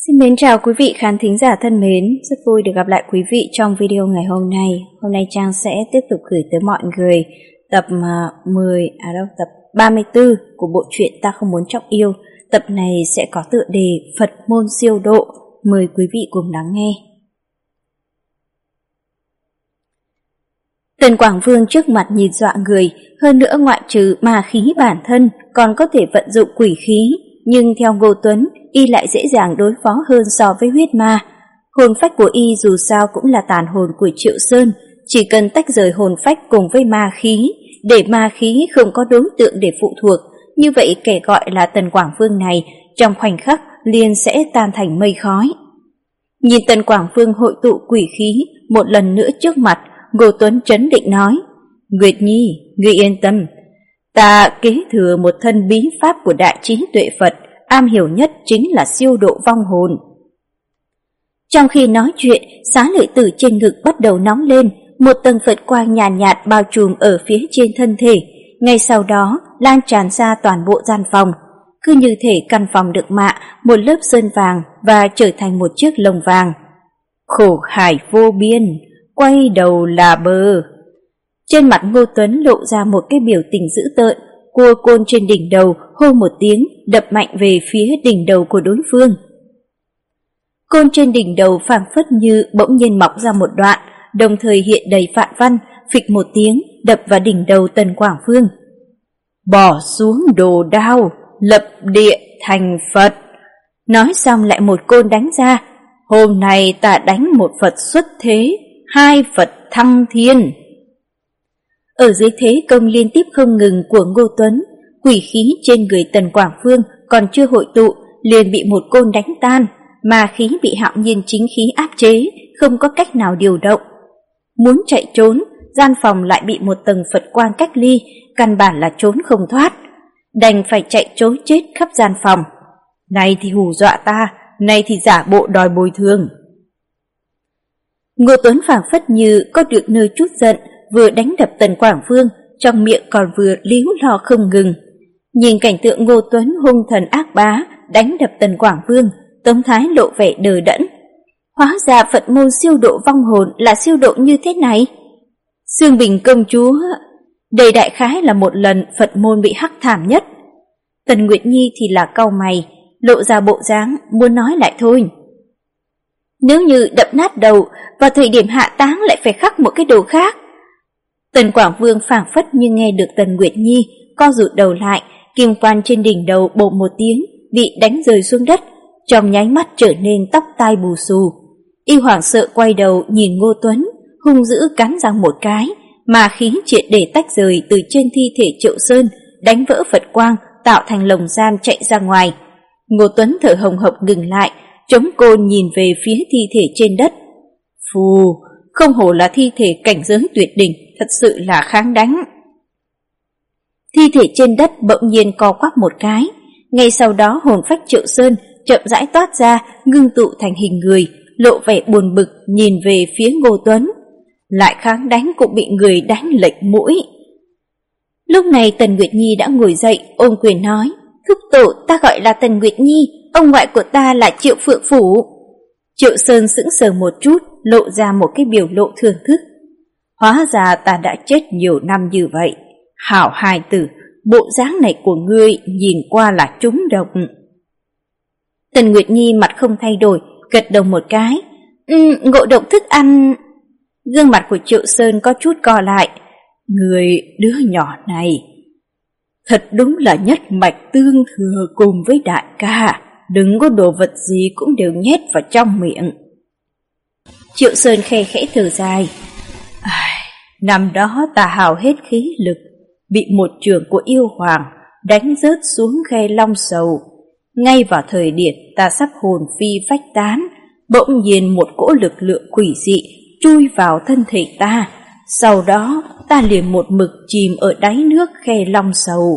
Xin mến chào quý vị khán thính giả thân mến, rất vui được gặp lại quý vị trong video ngày hôm nay. Hôm nay Trang sẽ tiếp tục gửi tới mọi người tập 34 của bộ truyện Ta Không Muốn Trọng Yêu. Tập này sẽ có tựa đề Phật Môn Siêu Độ, mời quý vị cùng lắng nghe. Tần Quảng Vương trước mặt nhìn dọa người, hơn nữa ngoại trừ ma khí bản thân còn có thể vận dụng quỷ khí, nhưng theo Ngô Tuấn, y lại dễ dàng đối phó hơn so với huyết ma. Hồn phách của y dù sao cũng là tàn hồn của Triệu Sơn, chỉ cần tách rời hồn phách cùng với ma khí, để ma khí không có đối tượng để phụ thuộc, như vậy kẻ gọi là Tần Quảng Vương này trong khoảnh khắc liền sẽ tan thành mây khói. Nhìn Tần Quảng Vương hội tụ quỷ khí một lần nữa trước mặt, Ngô Tuấn trấn định nói: "Nguyệt Nhi, ngươi yên tâm, ta kế thừa một thân bí pháp của đại trí tuệ Phật, am hiểu nhất chính là siêu độ vong hồn." Trong khi nói chuyện, xá lợi tử trên ngực bắt đầu nóng lên, một tầng Phật quang nhàn nhạt bao trùm ở phía trên thân thể, ngay sau đó lan tràn ra toàn bộ gian phòng. Cứ như thể căn phòng được mạ một lớp sơn vàng và trở thành một chiếc lồng vàng. Khổ hải vô biên, quay đầu là bờ. Trên mặt Ngô Tuấn lộ ra một cái biểu tình dữ tợn, cua côn trên đỉnh đầu hô một tiếng, đập mạnh về phía đỉnh đầu của đối phương. Côn trên đỉnh đầu phảng phất như bỗng nhiên mọc ra một đoạn, đồng thời hiện đầy phạn văn, phịch một tiếng đập vào đỉnh đầu Tần Quảng Vương. "Bỏ xuống đồ đao, lập địa thành Phật." Nói xong lại một côn đánh ra. "Hôm nay ta đánh một Phật xuất thế, hai Phật thăng thiên." Ở dưới thế công liên tiếp không ngừng của Ngô Tuấn, quỷ khí trên người Tần Quảng Vương còn chưa hội tụ liền bị một côn đánh tan, mà khí bị Hạo Nhiên chính khí áp chế, không có cách nào điều động. Muốn chạy trốn, gian phòng lại bị một tầng Phật quang cách ly, căn bản là trốn không thoát, đành phải chạy trối chết khắp gian phòng. Này thì hù dọa ta, này thì giả bộ đòi bồi thường. Ngô Tuấn phảng phất như có được nơi chút giận, vừa đánh đập Tần Quảng Vương, trong miệng còn vừa líu lo không ngừng. Nhìn cảnh tượng Ngô Tuấn hung thần ác bá đánh đập Tần Quảng Vương, Tống Thái lộ vẻ đờ đẫn. Hóa ra Phật môn siêu độ vong hồn là siêu độ như thế này. Xương Bình công chúa, đây đại khái là một lần Phật môn bị hắc thảm nhất. Tần Nguyệt Nhi thì là cau mày, lộ ra bộ dáng muốn nói lại thôi. Nếu như đập nát đầu, vào thời điểm hạ táng lại phải khắc một cái đầu khác. Tần Quảng Vương phảng phất như nghe được Tần Nguyệt Nhi, co rụt đầu lại, kim quan trên đỉnh đầu bộp một tiếng, bị đánh rơi xuống đất, trong nháy mắt trở nên tóc tai bù xù. Y hoảng sợ quay đầu nhìn Ngô Tuấn, hung dữ cắn răng một cái, mà khí triệt để tách rời từ trên thi thể Triệu Sơn, đánh vỡ Phật quang, tạo thành lồng giam chạy ra ngoài. Ngô Tuấn thở hồng hộc ngừng lại, chống côn nhìn về phía thi thể trên đất. Phù, không hổ là thi thể cảnh giới tuyệt đỉnh, thật sự là kháng đánh. Thi thể trên đất bỗng nhiên co quắp một cái, ngay sau đó hồn phách Triệu Sơn chậm rãi toát ra, ngưng tụ thành hình người, lộ vẻ buồn bực nhìn về phía Ngô Tuấn. Lại kháng đánh cũng bị người đánh lệch mũi. Lúc này Tần Nguyệt Nhi đã ngồi dậy, ôm quyền nói: "Thúc tổ, ta gọi là Tần Nguyệt Nhi, ông ngoại của ta là Triệu Phượng Phủ." Triệu Sơn sững sờ một chút, lộ ra một cái biểu lộ thưởng thức. "Hóa ra ta đã chết nhiều năm như vậy. Hảo hài tử, bộ dáng này của ngươi nhìn qua là trúng độc." Tần Nguyệt Nhi mặt không thay đổi, gật đầu một cái. Ngộ độc thức ăn." Gương mặt của Triệu Sơn có chút co lại. "Người đứa nhỏ này thật đúng là nhất mạch tương thừa cùng với đại ca, đừng có đồ vật gì cũng đều nhét vào trong miệng." Triệu Sơn khe khẽ thở dài. Năm đó ta hao hết khí lực, bị một trường của yêu hoàng đánh rớt xuống khe Long Sầu. Ngay vào thời điểm ta sắp hồn phi phách tán, bỗng nhiên một cỗ lực lượng quỷ dị chui vào thân thể ta. Sau đó ta liền một mực chìm ở đáy nước khe Long Sầu.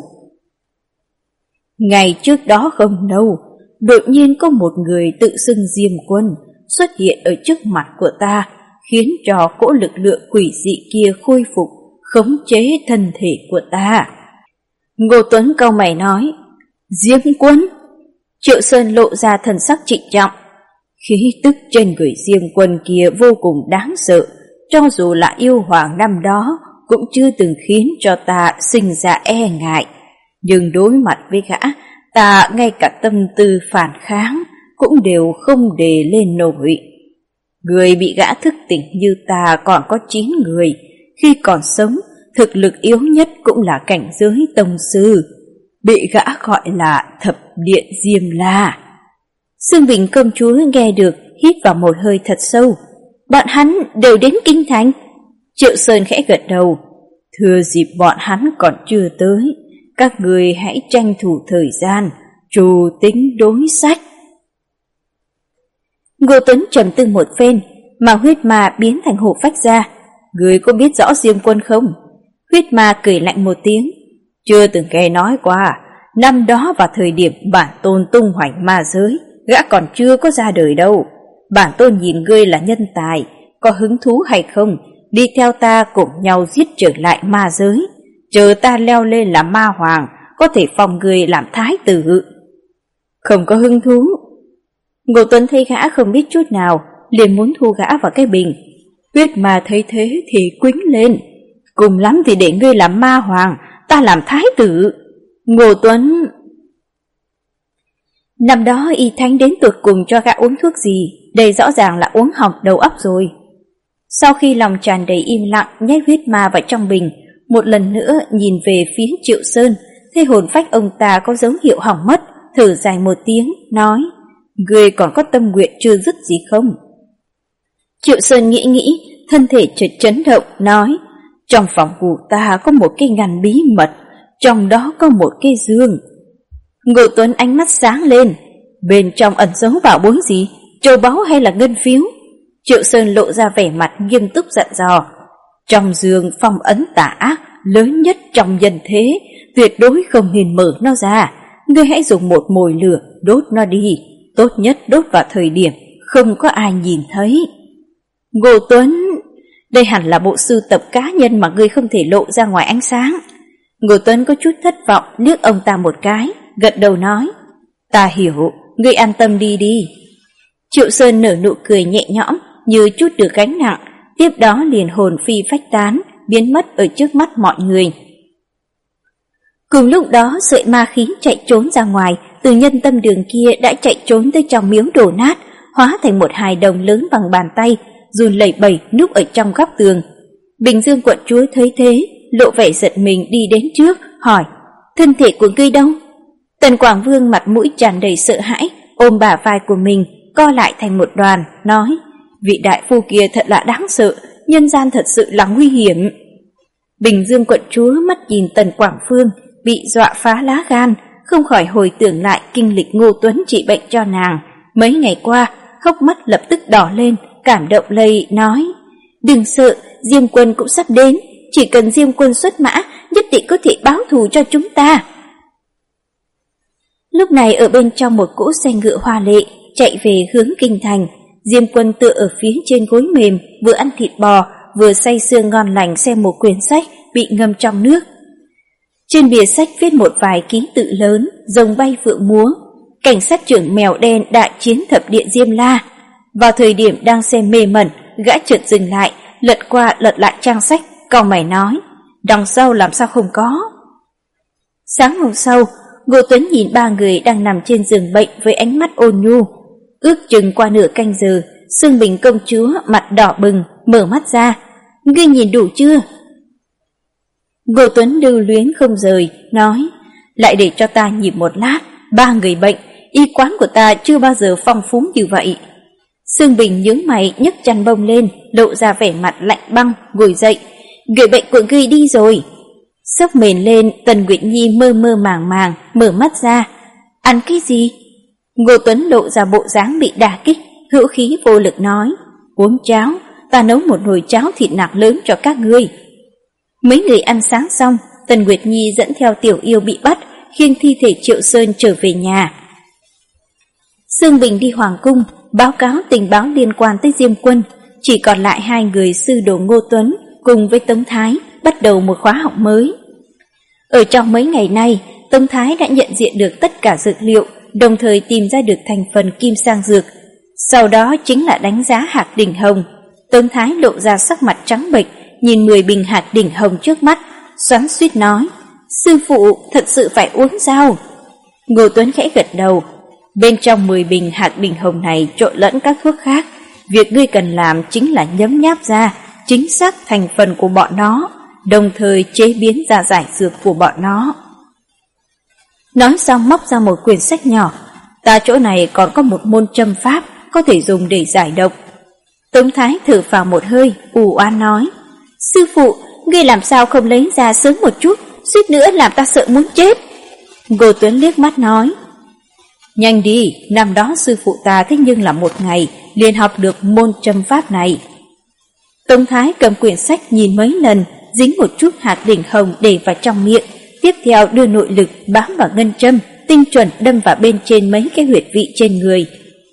Ngày trước đó không lâu, đột nhiên có một người tự xưng Diêm Quân xuất hiện ở trước mặt của ta, khiến cho cỗ lực lượng quỷ dị kia khôi phục, khống chế thân thể của ta. Ngô Tuấn cau mày nói: "Diêm Quân?" Triệu Sơn lộ ra thần sắc trịnh trọng. Khí tức trên người Diêm Quân kia vô cùng đáng sợ, cho dù là yêu hoàng năm đó cũng chưa từng khiến cho ta sinh ra e ngại. Nhưng đối mặt với gã, ta ngay cả tâm tư phản kháng cũng đều không đề lên nổi. Người bị gã thức tỉnh như ta còn có 9 người, khi còn sống, thực lực yếu nhất cũng là cảnh giới tông sư, bị gã gọi là Thập Điện Diêm La. Xương Bình công chúa nghe được, hít vào một hơi thật sâu. Bọn hắn đều đến kinh thành. Triệu Sơn khẽ gật đầu. Thừa dịp bọn hắn còn chưa tới, các người hãy tranh thủ thời gian, trù tính đối sách. Ngô Tuấn trầm tư một phen, mà huyết ma biến thành hổ phách ra. Người có biết rõ Diêm Quân không? Huyết ma cười lạnh một tiếng. Chưa từng nghe nói qua. Năm đó vào thời điểm bản tôn tung hoành ma giới, gã còn chưa có ra đời đâu. Bản tôn nhìn ngươi là nhân tài, có hứng thú hay không, đi theo ta cùng nhau giết trở lại ma giới. Chờ ta leo lên làm ma hoàng, có thể phong ngươi làm thái tử. Không có hứng thú. Ngô Tuấn thấy gã không biết chút nào, liền muốn thu gã vào cái bình. Huyết ma thấy thế thì quýnh lên. Cùng lắm thì để ngươi làm ma hoàng, ta làm thái tử. Ngô Tuấn... Năm đó y thánh đến tụt cùng cho gã uống thuốc gì, đây rõ ràng là uống hỏng đầu óc rồi. Sau khi lòng tràn đầy im lặng, nhét huyết ma vào trong bình, một lần nữa nhìn về phía Triệu Sơn, thấy hồn phách ông ta có dấu hiệu hỏng mất, thở dài một tiếng, nói: Ngươi còn có tâm nguyện chưa dứt gì không? Triệu Sơn nghĩ, thân thể chợt chấn động, nói: Trong phòng ngủ ta có một cái ngăn bí mật, trong đó có một cái giường. Ngô Tuấn ánh mắt sáng lên. Bên trong ẩn giấu bảo bối gì? Châu báu hay là ngân phiếu? Triệu Sơn lộ ra vẻ mặt nghiêm túc dặn dò. Trong giường phong ấn tà ác lớn nhất trong nhân thế, tuyệt đối không nên mở nó ra. Ngươi hãy dùng một mồi lửa đốt nó đi, tốt nhất đốt vào thời điểm không có ai nhìn thấy. Ngô Tuấn, đây hẳn là bộ sưu tập cá nhân mà ngươi không thể lộ ra ngoài ánh sáng. Ngô Tuấn có chút thất vọng, liếc ông ta một cái, gật đầu nói: Ta hiểu, ngươi an tâm đi. Triệu Sơn nở nụ cười nhẹ nhõm, như chút được gánh nặng, tiếp đó liền hồn phi phách tán, biến mất ở trước mắt mọi người. Cùng lúc đó, sợi ma khí chạy trốn ra ngoài, từ nhân tâm đường kia đã chạy trốn tới trong miếu đổ nát, hóa thành một hài đồng lớn bằng bàn tay, run lẩy bẩy núp ở trong góc tường. Bình Dương quận chúa thấy thế, lộ vẻ giật mình đi đến trước, hỏi: Thân thể của ngươi đâu? Tần Quảng Vương mặt mũi tràn đầy sợ hãi, ôm bả vai của mình, co lại thành một đoàn, nói: Vị đại phu kia thật là đáng sợ, nhân gian thật sự là nguy hiểm. Bình Dương quận chúa mắt nhìn Tần Quảng Vương, bị dọa phá lá gan, không khỏi hồi tưởng lại kinh lịch Ngô Tuấn trị bệnh cho nàng. Mấy ngày qua, hốc mắt lập tức đỏ lên, cảm động lây, nói: Đừng sợ, Diêm Quân cũng sắp đến, chỉ cần Diêm Quân xuất mã, nhất định có thể báo thù cho chúng ta. Lúc này ở bên trong một cỗ xe ngựa hoa lệ, chạy về hướng kinh thành. Diêm Quân tựa ở phía trên gối mềm, vừa ăn thịt bò, vừa say sưa ngon lành xem một quyển sách bị ngâm trong nước. Trên bìa sách viết một vài ký tự lớn, rồng bay phượng múa, cảnh sát trưởng mèo đen đại chiến thập điện Diêm La. Vào thời điểm đang xem mê mẩn, gã chợt dừng lại, lật qua lật lại trang sách, cau mày nói: Đằng sau làm sao không có? Sáng hôm sau, Ngô Tuấn nhìn ba người đang nằm trên giường bệnh với ánh mắt ôn nhu. Ước chừng qua nửa canh giờ, Xương Bình công chúa mặt đỏ bừng, mở mắt ra: Ngươi nhìn đủ chưa? Ngô Tuấn lưu luyến không rời, nói: Lại để cho ta nhìn một lát, ba người bệnh, y quán của ta chưa bao giờ phong phú như vậy. Xương Bình nhướng mày nhấc chăn bông lên, lộ ra vẻ mặt lạnh băng, ngồi dậy: Người bệnh của ngươi đi rồi. Sốc mền lên, Tần Nguyệt Nhi mơ mơ màng màng, mở mắt ra: Ăn cái gì? Ngô Tuấn lộ ra bộ dáng bị đả kích, hữu khí vô lực nói: Uống cháo, ta nấu một nồi cháo thịt nạc lớn cho các ngươi. Mấy người ăn sáng xong, Tần Nguyệt Nhi dẫn theo Tiểu Yêu bị bắt, khiêng thi thể Triệu Sơn trở về nhà. Xương Bình đi hoàng cung, báo cáo tình báo liên quan tới Diêm Quân, chỉ còn lại hai người sư đồ Ngô Tuấn cùng với Tống Thái bắt đầu một khóa học mới. Ở trong mấy ngày nay, Tống Thái đã nhận diện được tất cả dược liệu, đồng thời tìm ra được thành phần kim sang dược. Sau đó chính là đánh giá hạt đỉnh hồng. Tống Thái lộ ra sắc mặt trắng bệch, nhìn 10 bình hạt đỉnh hồng trước mắt, xoắn xuýt nói: "Sư phụ, thật sự phải uống sao?" Ngô Tuấn khẽ gật đầu. Bên trong 10 bình hạt đỉnh hồng này trộn lẫn các thuốc khác, việc ngươi cần làm chính là nhấm nháp ra chính xác thành phần của bọn nó, đồng thời chế biến ra giải dược của bọn nó. Nói xong móc ra một quyển sách nhỏ. Ta chỗ này còn có một môn châm pháp có thể dùng để giải độc. Tống Thái thở phào một hơi, u oán nói: "Sư phụ, ngươi làm sao không lấy ra sớm một chút, suýt nữa làm ta sợ muốn chết." Ngô Tuấn liếc mắt nói: "Nhanh đi, năm đó sư phụ ta thế nhưng là một ngày liền học được môn châm pháp này." Tống Thái cầm quyển sách nhìn mấy lần, dính một chút hạt đỉnh hồng để vào trong miệng, tiếp theo đưa nội lực bám vào ngân châm, tinh chuẩn đâm vào bên trên mấy cái huyệt vị trên người.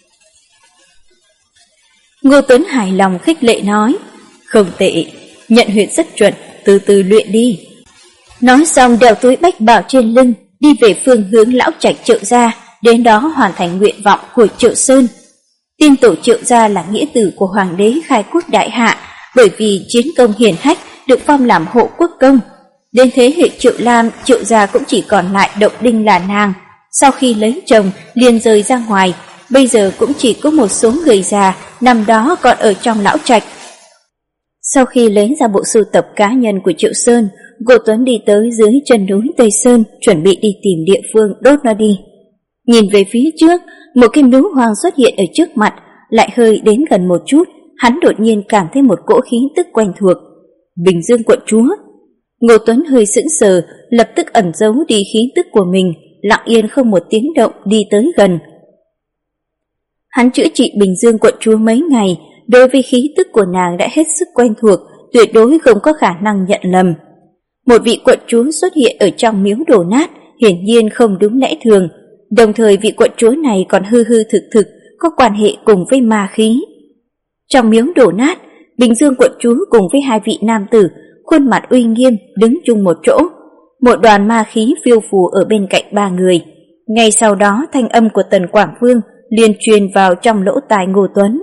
Ngô Tuấn hài lòng khích lệ nói: "Không tệ, nhận huyệt rất chuẩn, từ từ luyện đi." Nói xong đeo túi bách bảo trên lưng, đi về phương hướng lão trạch Triệu gia, đến đó hoàn thành nguyện vọng của Triệu Sơn. Tiên tổ Triệu gia là nghĩa tử của hoàng đế khai quốc đại hạ, bởi vì chiến công hiển hách được phong làm hộ quốc công. Đến thế hệ Triệu Lam, Triệu gia cũng chỉ còn lại Động Đinh là nàng. Sau khi lấy chồng liền rời ra ngoài, bây giờ cũng chỉ có một số người già năm đó còn ở trong lão trạch. Sau khi lấy ra bộ sưu tập cá nhân của Triệu Sơn, Ngô Tuấn đi tới dưới chân núi Tây Sơn, chuẩn bị đi tìm địa phương đốt nó đi. Nhìn về phía trước, một cái núi hoang xuất hiện ở trước mặt, lại hơi đến gần một chút, hắn đột nhiên cảm thấy một cỗ khí tức quen thuộc. Bình Dương quận chúa. Ngô Tuấn hơi sững sờ, lập tức ẩn giấu đi khí tức của mình, lặng yên không một tiếng động đi tới gần. Hắn chữa trị Bình Dương quận chúa mấy ngày, đối với khí tức của nàng đã hết sức quen thuộc, tuyệt đối không có khả năng nhận lầm. Một vị quận chúa xuất hiện ở trong miếu đổ nát, hiển nhiên không đúng lẽ thường, đồng thời vị quận chúa này còn hư hư thực thực có quan hệ cùng với ma khí. Trong miếu đổ nát, Bình Dương quận chúa cùng với hai vị nam tử, khuôn mặt uy nghiêm đứng chung một chỗ. Một đoàn ma khí phiêu phù ở bên cạnh ba người. Ngay sau đó thanh âm của Tần Quảng Vương liền truyền vào trong lỗ tai Ngô Tuấn.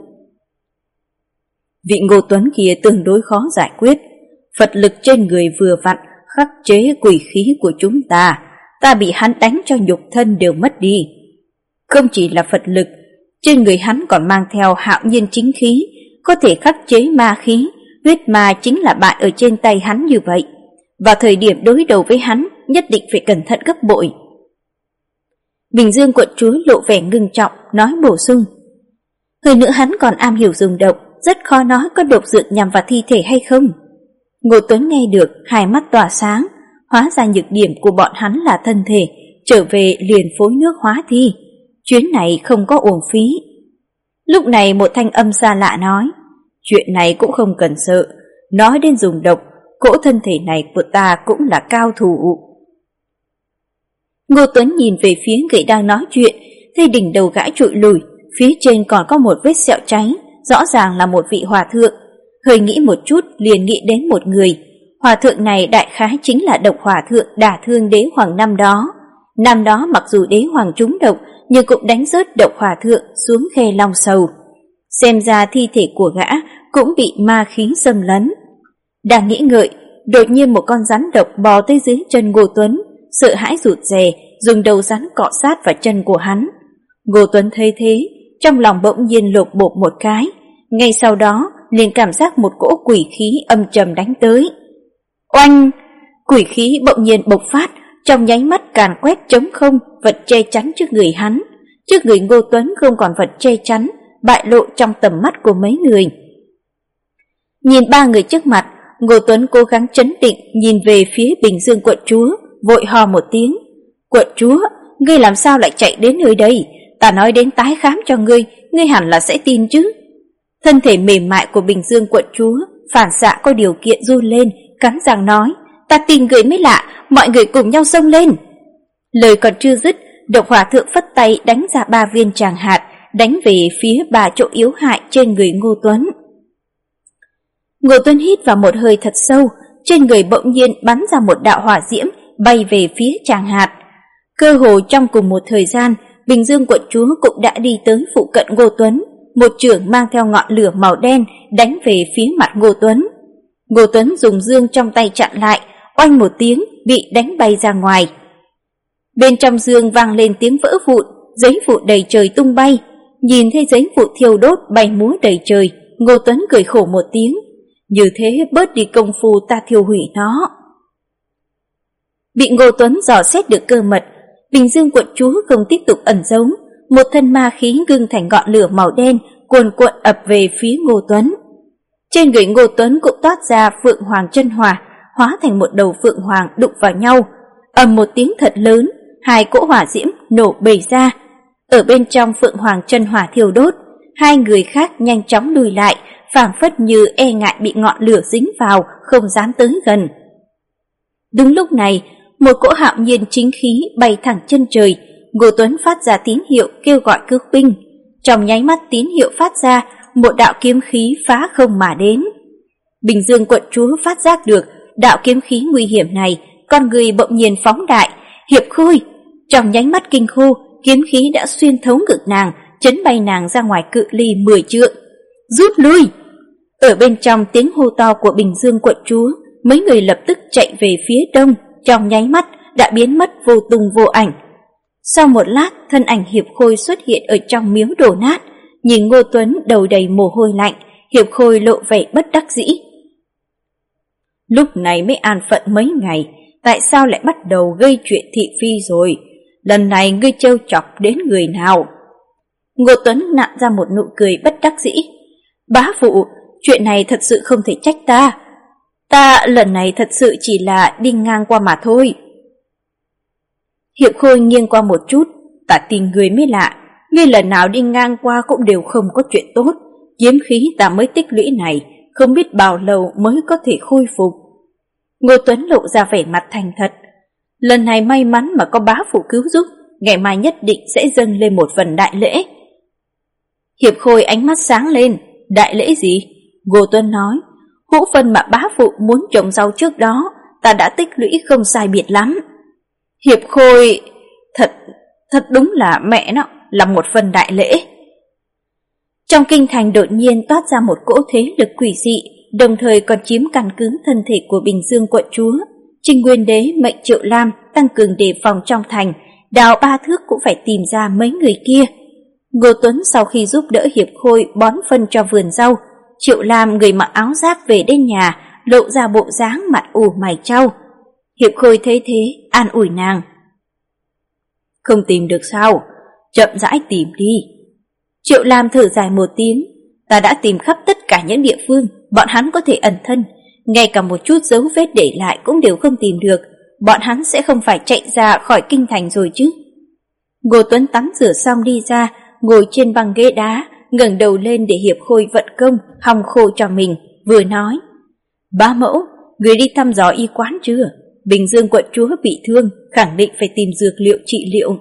Vị Ngô Tuấn kia tương đối khó giải quyết, Phật lực trên người vừa vặn khắc chế quỷ khí của chúng ta, ta bị hắn đánh cho nhục thân đều mất đi. Không chỉ là Phật lực, trên người hắn còn mang theo hạo nhiên chính khí, có thể khắc chế ma khí, huyết ma chính là bại ở trên tay hắn như vậy. Vào thời điểm đối đầu với hắn, nhất định phải cẩn thận gấp bội. Bình Dương quận chúa lộ vẻ ngưng trọng, nói bổ sung. Hơn nữa hắn còn am hiểu dùng độc, rất khó nói có độc dược nhằm vào thi thể hay không. Ngô Tuấn nghe được, hai mắt tỏa sáng, hóa ra nhược điểm của bọn hắn là thân thể, trở về liền phối nước hóa thi. Chuyến này không có uổng phí. Lúc này một thanh âm xa lạ nói, chuyện này cũng không cần sợ, nói đến dùng độc, cỗ thân thể này của ta cũng là cao thủ. Ngô Tuấn nhìn về phía người đang nói chuyện, thấy đỉnh đầu gã trụi lùi, phía trên còn có một vết sẹo cháy, rõ ràng là một vị hòa thượng. Hơi nghĩ một chút liền nghĩ đến một người. Hòa thượng này đại khái chính là độc hòa thượng đả thương đế hoàng năm đó. Năm đó mặc dù đế hoàng trúng độc, nhưng cũng đánh rớt độc hòa thượng xuống khe Long Sầu. Xem ra thi thể của gã cũng bị ma khí xâm lấn. Đang nghĩ ngợi, đột nhiên một con rắn độc bò tới dưới chân Ngô Tuấn, sợ hãi rụt rè, dùng đầu rắn cọ sát vào chân của hắn. Ngô Tuấn thấy thế, trong lòng bỗng nhiên lột bột một cái, ngay sau đó liền cảm giác một cỗ quỷ khí âm trầm đánh tới. Oanh! Quỷ khí bỗng nhiên bộc phát, trong nháy mắt càn quét trống không vật che chắn trước người hắn. Trước người Ngô Tuấn không còn vật che chắn, bại lộ trong tầm mắt của mấy người. Nhìn ba người trước mặt, Ngô Tuấn cố gắng trấn định nhìn về phía Bình Dương quận chúa, vội hò một tiếng. Quận chúa, ngươi làm sao lại chạy đến nơi đây? Ta nói đến tái khám cho ngươi, ngươi hẳn là sẽ tin chứ. Thân thể mềm mại của Bình Dương quận chúa phản xạ có điều kiện run lên, cắn răng nói, ta tin người mới lạ, mọi người cùng nhau xông lên. Lời còn chưa dứt, độc hòa thượng phất tay đánh ra 3 viên tràng hạt, đánh về phía 3 chỗ yếu hại trên người Ngô Tuấn. Ngô Tuấn hít vào một hơi thật sâu, trên người bỗng nhiên bắn ra một đạo hỏa diễm bay về phía tràng hạt. Cơ hồ trong cùng một thời gian, Bình Dương quận chúa cũng đã đi tới phụ cận Ngô Tuấn, một chưởng mang theo ngọn lửa màu đen đánh về phía mặt Ngô Tuấn. Ngô Tuấn dùng dương trong tay chặn lại, oanh một tiếng bị đánh bay ra ngoài. Bên trong dương vang lên tiếng vỡ vụn, giấy vụn đầy trời tung bay. Nhìn thấy giấy vụn thiêu đốt bay múa đầy trời, Ngô Tuấn cười khổ một tiếng. Như thế bớt đi công phu ta thiêu hủy nó. Bị Ngô Tuấn dò xét được cơ mật, Bình Dương quận chúa không tiếp tục ẩn giấu, một thân ma khí ngưng thành ngọn lửa màu đen cuồn cuộn ập về phía Ngô Tuấn. Trên người Ngô Tuấn cũng toát ra Phượng Hoàng chân hỏa, hóa thành một đầu Phượng Hoàng đụng vào nhau, ầm một tiếng thật lớn, hai cỗ hỏa diễm nổ bể ra. Ở bên trong Phượng Hoàng chân hỏa thiêu đốt, hai người khác nhanh chóng lùi lại, phảng phất như e ngại bị ngọn lửa dính vào, không dám tới gần. Đúng lúc này, một cỗ hạo nhiên chính khí bay thẳng chân trời. Ngô Tuấn phát ra tín hiệu kêu gọi cứu binh. Trong nháy mắt tín hiệu phát ra, một đạo kiếm khí phá không mà đến. Bình Dương quận chúa phát giác được đạo kiếm khí nguy hiểm này, con người bỗng nhiên phóng đại. Hiệp Khôi! Trong nháy mắt kinh hô, kiếm khí đã xuyên thấu ngực nàng, chấn bay nàng ra ngoài cự ly 10 trượng. Rút lui! Ở bên trong tiếng hô to của Bình Dương quận chúa, mấy người lập tức chạy về phía đông, trong nháy mắt đã biến mất vô tung vô ảnh. Sau một lát, thân ảnh Hiệp Khôi xuất hiện ở trong miếu đổ nát, nhìn Ngô Tuấn đầu đầy mồ hôi lạnh, Hiệp Khôi lộ vẻ bất đắc dĩ. Lúc này mới an phận mấy ngày, tại sao lại bắt đầu gây chuyện thị phi rồi? Lần này ngươi trêu chọc đến người nào? Ngô Tuấn nặn ra một nụ cười bất đắc dĩ. Bá phụ, chuyện này thật sự không thể trách ta. Ta lần này thật sự chỉ là đi ngang qua mà thôi. Hiệp Khôi nghiêng qua một chút. Ta tin người mới lạ, ngươi lần nào đi ngang qua cũng đều không có chuyện tốt. Kiếm khí ta mới tích lũy này, không biết bao lâu mới có thể khôi phục. Ngô Tuấn lộ ra vẻ mặt thành thật. Lần này may mắn mà có bá phụ cứu giúp, ngày mai nhất định sẽ dâng lên một phần đại lễ. Hiệp Khôi ánh mắt sáng lên. Đại lễ gì? Ngô Tuấn nói. Hũ phân mà bá phụ muốn trồng rau trước đó, ta đã tích lũy không sai biệt lắm. Hiệp Khôi, thật đúng là mẹ nó, là một phần đại lễ. Trong kinh thành đột nhiên toát ra một cỗ thế lực quỷ dị, đồng thời còn chiếm căn cứ thân thể của Bình Dương quận chúa. Trinh Nguyên Đế mệnh Triệu Lam tăng cường đề phòng trong thành, đào 3 thước cũng phải tìm ra mấy người kia. Ngô Tuấn sau khi giúp đỡ Hiệp Khôi bón phân cho vườn rau, Triệu Lam người mặc áo giáp về đến nhà, lộ ra bộ dáng mặt ủ mày trao. Hiệp Khôi thấy thế, an ủi nàng. Không tìm được sao? Chậm rãi tìm đi. Triệu Lam thở dài một tiếng. Ta đã tìm khắp tất cả những địa phương bọn hắn có thể ẩn thân, ngay cả một chút dấu vết để lại cũng đều không tìm được. Bọn hắn sẽ không phải chạy ra khỏi kinh thành rồi chứ? Ngô Tuấn tắm rửa xong đi ra, ngồi trên băng ghế đá, ngẩng đầu lên để Hiệp Khôi vận công hong khô cho mình, vừa nói. Bá mẫu, người đi thăm dò y quán chưa? Bình Dương quận chúa bị thương, khẳng định phải tìm dược liệu trị liệu.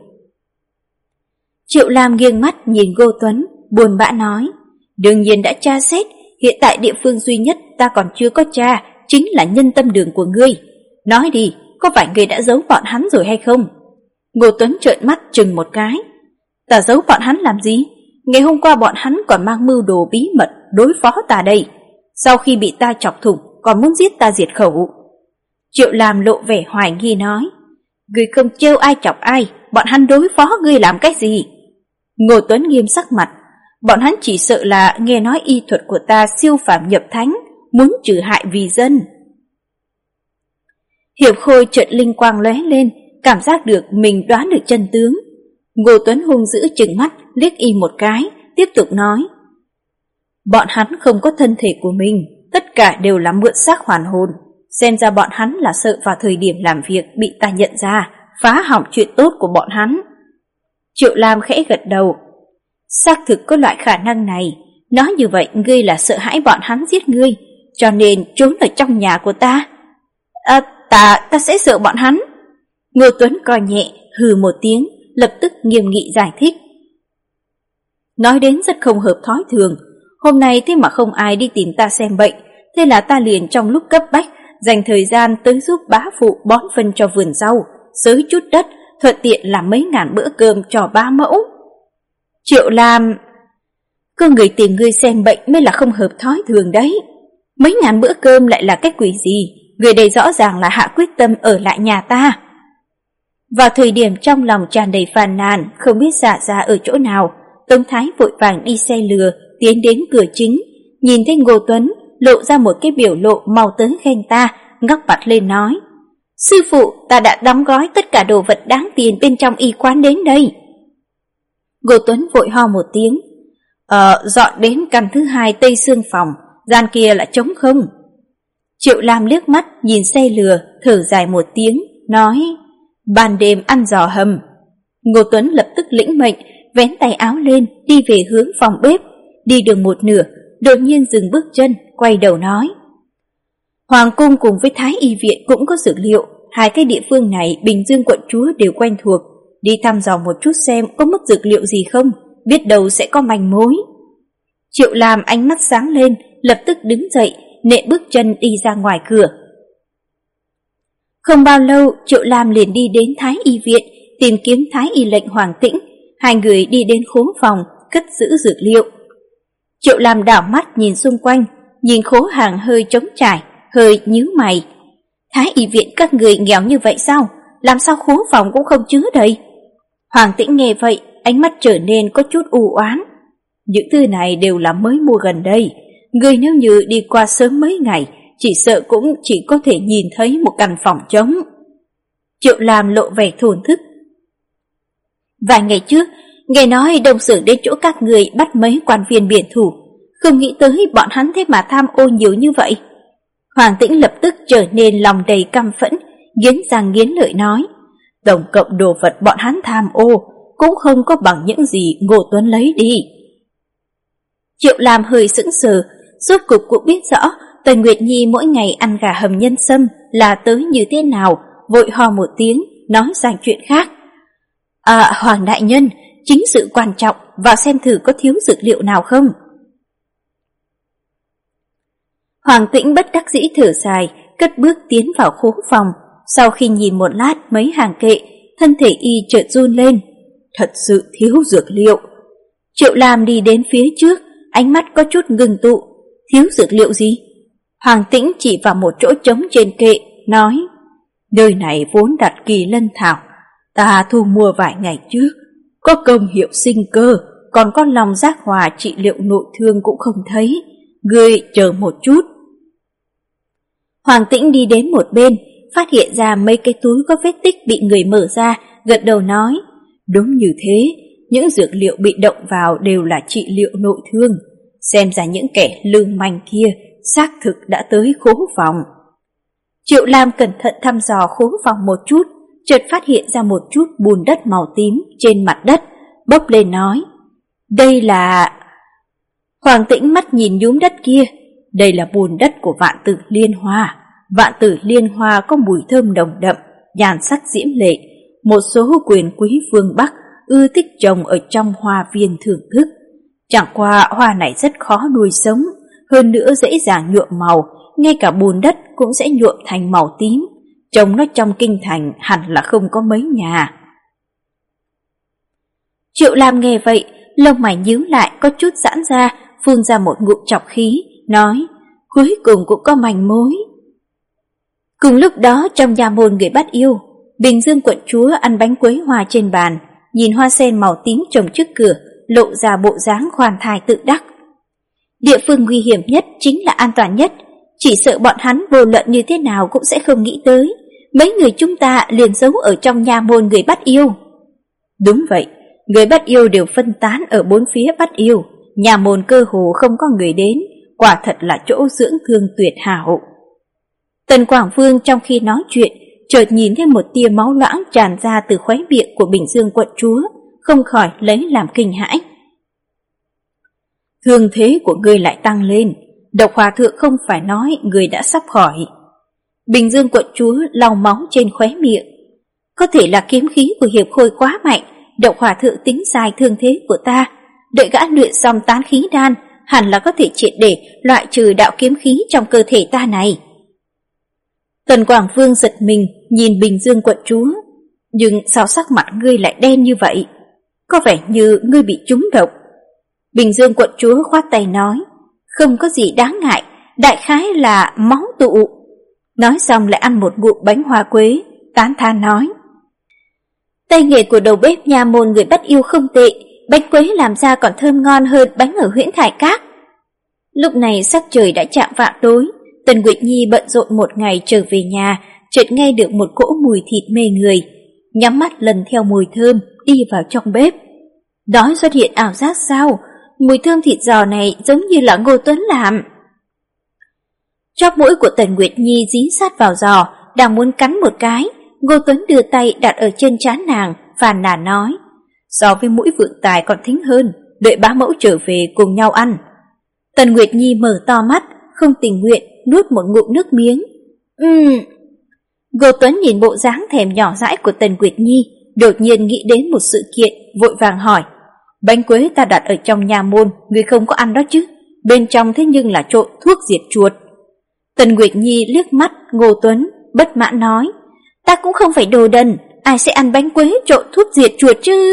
Triệu Lam nghiêng mắt nhìn Ngô Tuấn, buồn bã nói. Đương nhiên đã tra xét, hiện tại địa phương duy nhất ta còn chưa có tra chính là Nhân Tâm Đường của ngươi. Nói đi, có phải ngươi đã giấu bọn hắn rồi hay không? Ngô Tuấn trợn mắt chừng một cái. Ta giấu bọn hắn làm gì? Ngày hôm qua bọn hắn còn mang mưu đồ bí mật đối phó ta đây. Sau khi bị ta chọc thủng còn muốn giết ta diệt khẩu. Triệu Lam lộ vẻ hoài nghi nói. Ngươi không trêu ai chọc ai, bọn hắn đối phó ngươi làm cái gì? Ngô Tuấn nghiêm sắc mặt. Bọn hắn chỉ sợ là nghe nói y thuật của ta siêu phàm nhập thánh, muốn trừ hại vì dân. Hiệp Khôi chợt linh quang lóe lên, cảm giác được mình đoán được chân tướng. Ngô Tuấn hung dữ trừng mắt, liếc y một cái, tiếp tục nói. Bọn hắn không có thân thể của mình, tất cả đều là mượn xác hoàn hồn. Xem ra bọn hắn là sợ vào thời điểm làm việc bị ta nhận ra, phá hỏng chuyện tốt của bọn hắn. Triệu Lam khẽ gật đầu. Xác thực có loại khả năng này. Nói như vậy ngươi là sợ hãi bọn hắn giết ngươi, cho nên trốn ở trong nhà của ta. Ta sẽ sợ bọn hắn. Ngô Tuấn coi nhẹ, hừ một tiếng, lập tức nghiêm nghị giải thích. Nói đến rất không hợp thói thường. Hôm nay thế mà không ai đi tìm ta xem bệnh, thế là ta liền trong lúc cấp bách dành thời gian tới giúp bá phụ bón phân cho vườn rau, xới chút đất, thuận tiện làm mấy ngàn bữa cơm cho bá mẫu. Triệu Lam, Có người tìm ngươi xem bệnh mới là không hợp thói thường đấy. Mấy ngàn bữa cơm lại là cái quỷ gì? Người đây rõ ràng là hạ quyết tâm ở lại nhà ta. Vào thời điểm trong lòng tràn đầy phàn nàn, không biết xả ra ở chỗ nào, Tống Thái vội vàng đi xe lừa tiến đến cửa chính, nhìn thấy Ngô Tuấn lộ ra một cái biểu lộ mau tới khen ta, ngóc mặt lên nói: sư phụ, ta đã đóng gói tất cả đồ vật đáng tiền bên trong y quán đến đây. Ngô Tuấn vội ho một tiếng: dọn đến căn thứ 2 tây xương phòng, gian kia là trống không. Triệu Lam liếc mắt nhìn xe lừa, thở dài một tiếng, nói: ban đêm ăn giò hầm. Ngô Tuấn lập tức lĩnh mệnh, vén tay áo lên đi về hướng phòng bếp. Đi được một nửa, đột nhiên dừng bước chân, quay đầu nói: Hoàng cung cùng với Thái y viện cũng có dược liệu, hai cái địa phương này Bình Dương quận chúa đều quen thuộc, đi thăm dò một chút xem có mất dược liệu gì không, biết đâu sẽ có manh mối. Triệu Lam ánh mắt sáng lên, lập tức đứng dậy, nện bước chân đi ra ngoài cửa. Không bao lâu, Triệu Lam liền đi đến Thái y viện, tìm kiếm Thái y lệnh Hoàng Tĩnh. Hai người đi đến khố phòng, cất giữ dược liệu. Triệu Lam đảo mắt nhìn xung quanh, nhìn khố hàng hơi trống trải, hơi nhíu mày. Thái y viện các người nghèo như vậy sao? Làm sao khố phòng cũng không chứa đầy? Hoàng Tĩnh nghe vậy, ánh mắt trở nên có chút u oán. Những thứ này đều là mới mua gần đây, người nếu như đi qua sớm mấy ngày, chỉ sợ cũng chỉ có thể nhìn thấy một căn phòng trống. Triệu Lam lộ vẻ thổn thức. Vài ngày trước, nghe nói Đông Xưởng đến chỗ các người bắt mấy quan viên biển thủ, không nghĩ tới bọn hắn thế mà tham ô nhiều như vậy. Hoàng Tĩnh lập tức trở nên lòng đầy căm phẫn, nghiến răng nghiến lợi nói: tổng cộng đồ vật bọn hắn tham ô cũng không có bằng những gì Ngô Tuấn lấy đi. Triệu Lam hơi sững sờ, rốt cục cũng biết rõ Tần Nguyệt Nhi mỗi ngày ăn gà hầm nhân sâm là tới như thế nào, vội ho một tiếng, nói sang chuyện khác. Hoàng đại nhân, chính sự quan trọng, vào xem thử có thiếu dược liệu nào không. Hoàng Tĩnh bất đắc dĩ thở dài, cất bước tiến vào khố phòng. Sau khi nhìn một lát mấy hàng kệ, thân thể y chợt run lên. Thật sự thiếu dược liệu. Triệu Lam đi đến phía trước, ánh mắt có chút ngừng tụ. Thiếu dược liệu gì? Hoàng Tĩnh chỉ vào một chỗ trống trên kệ, nói: nơi này vốn đặt kỳ lân thảo, ta thu mua vài ngày trước, có công hiệu sinh cơ, còn có lòng giác hòa trị liệu nội thương cũng không thấy, ngươi chờ một chút. Hoàng Tĩnh đi đến một bên, phát hiện ra mấy cái túi có vết tích bị người mở ra, gật đầu nói: đúng như thế, những dược liệu bị động vào đều là trị liệu nội thương, xem ra những kẻ lưu manh kia xác thực đã tới khố phòng. Triệu Lam cẩn thận thăm dò khố phòng một chút, chợt phát hiện ra một chút bùn đất màu tím trên mặt đất, bốc lên nói: đây là... Hoàng Tĩnh mắt nhìn nhúm đất kia, đây là bùn đất của Vạn Tử Liên Hoa. Vạn Tử Liên Hoa có mùi thơm nồng đậm, nhan sắc diễm lệ, một số quyền quý phương Bắc ưa thích trồng ở trong hoa viên thưởng thức. Chẳng qua hoa này rất khó nuôi sống, hơn nữa dễ dàng nhuộm màu, ngay cả bùn đất cũng sẽ nhuộm thành màu tím. Trông nó trong kinh thành hẳn là không có mấy nhà. Triệu Lam nghe vậy, lông mày nhíu lại có chút giãn ra, phun ra một ngụm trọc khí, nói: cuối cùng cũng có manh mối. Cùng lúc đó trong nhà môn người bắt yêu, Bình Dương quận chúa ăn bánh quế hoa trên bàn, nhìn hoa sen màu tím trồng trước cửa, lộ ra bộ dáng khoan thai tự đắc. Địa phương nguy hiểm nhất chính là an toàn nhất, chỉ sợ bọn hắn vô luận như thế nào cũng sẽ không nghĩ tới, mấy người chúng ta liền giấu ở trong nhà môn người bắt yêu. Đúng vậy, người bắt yêu đều phân tán ở bốn phía bắt yêu, nhà môn cơ hồ không có người đến, quả thật là chỗ dưỡng thương tuyệt hảo. Tần Quảng Vương trong khi nói chuyện, chợt nhìn thấy một tia máu loãng tràn ra từ khóe miệng của Bình Dương quận chúa, không khỏi lấy làm kinh hãi. Thương thế của ngươi lại tăng lên, Độc Hòa thượng không phải nói người đã sắp khỏi. Bình Dương quận chúa lau máu trên khóe miệng. Có thể là kiếm khí của hiệp khôi quá mạnh, Độc Hòa thượng tính sai thương thế của ta, đợi gã luyện xong tán khí đan, hẳn là có thể triệt để loại trừ đạo kiếm khí trong cơ thể ta này. Tần Quảng Vương giật mình nhìn Bình Dương quận chúa, nhưng sao sắc mặt ngươi lại đen như vậy? Có vẻ như ngươi bị trúng độc. Bình Dương quận chúa khoát tay nói, không có gì đáng ngại, đại khái là máu tụ. Nói xong lại ăn một ngụm bánh hoa quế, tán thán nói, tay nghề của đầu bếp nhà môn người Bắt Yêu không tệ, bánh quế làm ra còn thơm ngon hơn bánh ở Huyễn Thải Các. Lúc này sắc trời đã chạm vạng tối, Tần Nguyệt Nhi bận rộn một ngày trở về nhà, chợt nghe được một cỗ mùi thịt mê người, nhắm mắt lần theo mùi thơm đi vào trong bếp. Đó xuất hiện ảo giác sao? Mùi thơm thịt giò này giống như là Ngô Tuấn làm. Chóp mũi của Tần Nguyệt Nhi dính sát vào giò, đang muốn cắn một cái, Ngô Tuấn đưa tay đặt ở trên trán nàng, phàn nàn nói, so với mũi vượng tài còn thính hơn, đợi bá mẫu trở về cùng nhau ăn. Tần Nguyệt Nhi mở to mắt, không tình nguyện nuốt một ngụm nước miếng. Ngô Tuấn nhìn bộ dáng thèm nhỏ dãi của Tần Nguyệt Nhi, đột nhiên nghĩ đến một sự kiện, vội vàng hỏi, bánh quế ta đặt ở trong nhà môn, ngươi không có ăn đó chứ? Bên trong thế nhưng là trộn thuốc diệt chuột. Tần Nguyệt Nhi liếc mắt Ngô Tuấn, bất mãn nói, ta cũng không phải đồ đần, ai sẽ ăn bánh quế trộn thuốc diệt chuột chứ?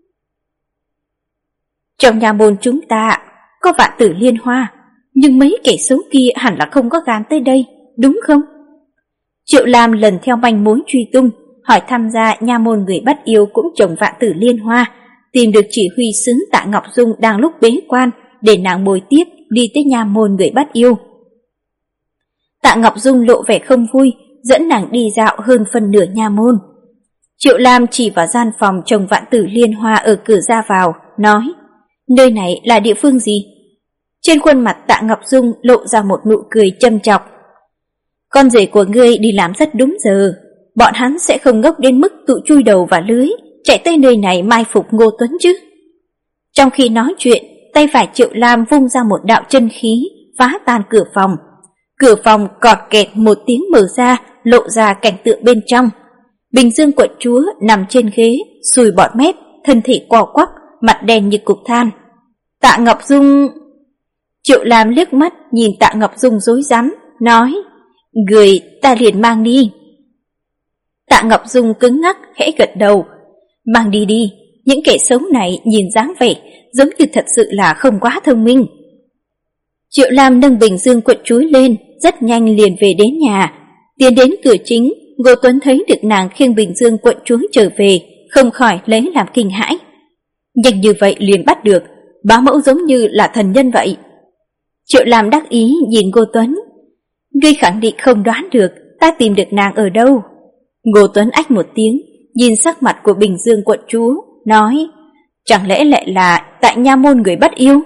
Trong nhà môn chúng ta có Vạn Tử Liên Hoa, nhưng mấy kẻ xấu kia hẳn là không có gan tới đây, đúng không? Triệu Lam lần theo manh mối truy tung, hỏi tham gia nha môn người Bắt Yêu cũng trồng Vạn Tử Liên Hoa, tìm được chỉ huy sứ Tạ Ngọc Dung đang lúc bế quan để nàng bồi tiếp đi tới nha môn người Bắt Yêu. Tạ Ngọc Dung lộ vẻ không vui, dẫn nàng đi dạo hơn phần nửa nha môn. Triệu Lam chỉ vào gian phòng trồng Vạn Tử Liên Hoa ở cửa ra vào, nói, nơi này là địa phương gì? Trên khuôn mặt Tạ Ngọc Dung lộ ra một nụ cười châm chọc. Con rể của ngươi đi làm rất đúng giờ, bọn hắn sẽ không ngốc đến mức tụ chui đầu vào lưới, chạy tới nơi này mai phục Ngô Tuấn chứ. Trong khi nói chuyện, tay phải Triệu Lam vung ra một đạo chân khí, phá tan cửa phòng. Cửa phòng cọt kẹt một tiếng mở ra, lộ ra cảnh tượng bên trong. Bình Dương quận chúa nằm trên ghế, sùi bọt mép, thân thể co quắp, mặt đen như cục than. Tạ Ngọc Dung... Triệu Lam liếc mắt nhìn Tạ Ngọc Dung rối rắm, nói, người ta liền mang đi. Tạ Ngọc Dung cứng ngắc khẽ gật đầu, mang đi đi, những kẻ xấu này nhìn dáng vẻ giống như thật sự là không quá thông minh. Triệu Lam nâng Bình Dương quận chúa lên, rất nhanh liền về đến nhà. Tiến đến cửa chính, Ngô Tuấn thấy được nàng khiêng Bình Dương quận chúa trở về, không khỏi lấy làm kinh hãi. Nhanh như vậy liền bắt được, bá mẫu giống như là thần nhân vậy. Triệu Lam đắc ý nhìn Ngô Tuấn, ngươi khẳng định không đoán được ta tìm được nàng ở đâu. Ngô Tuấn ách một tiếng, nhìn sắc mặt của Bình Dương quận chúa, nói, chẳng lẽ lại là tại nha môn người Bắt Yêu?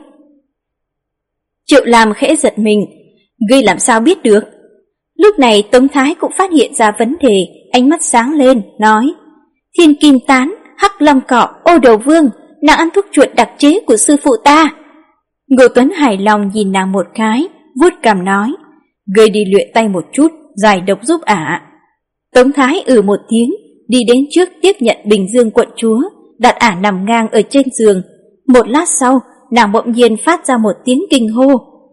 Triệu Lam khẽ giật mình, ngươi làm sao biết được? Lúc này Tống Thái cũng phát hiện ra vấn đề, ánh mắt sáng lên, nói, Thiên Kim Tán, Hắc Long Cọ, Ô Đầu Vương, nàng ăn thuốc chuột đặc chế của sư phụ ta. Ngô Tuấn hài lòng nhìn nàng một cái, vuốt cằm nói, ngươi đi luyện tay một chút, giải độc giúp ả. Tống Thái một tiếng, đi đến trước tiếp nhận Bình Dương quận chúa, đặt ả nằm ngang ở trên giường. Một lát sau, nàng bỗng nhiên phát ra một tiếng kinh hô.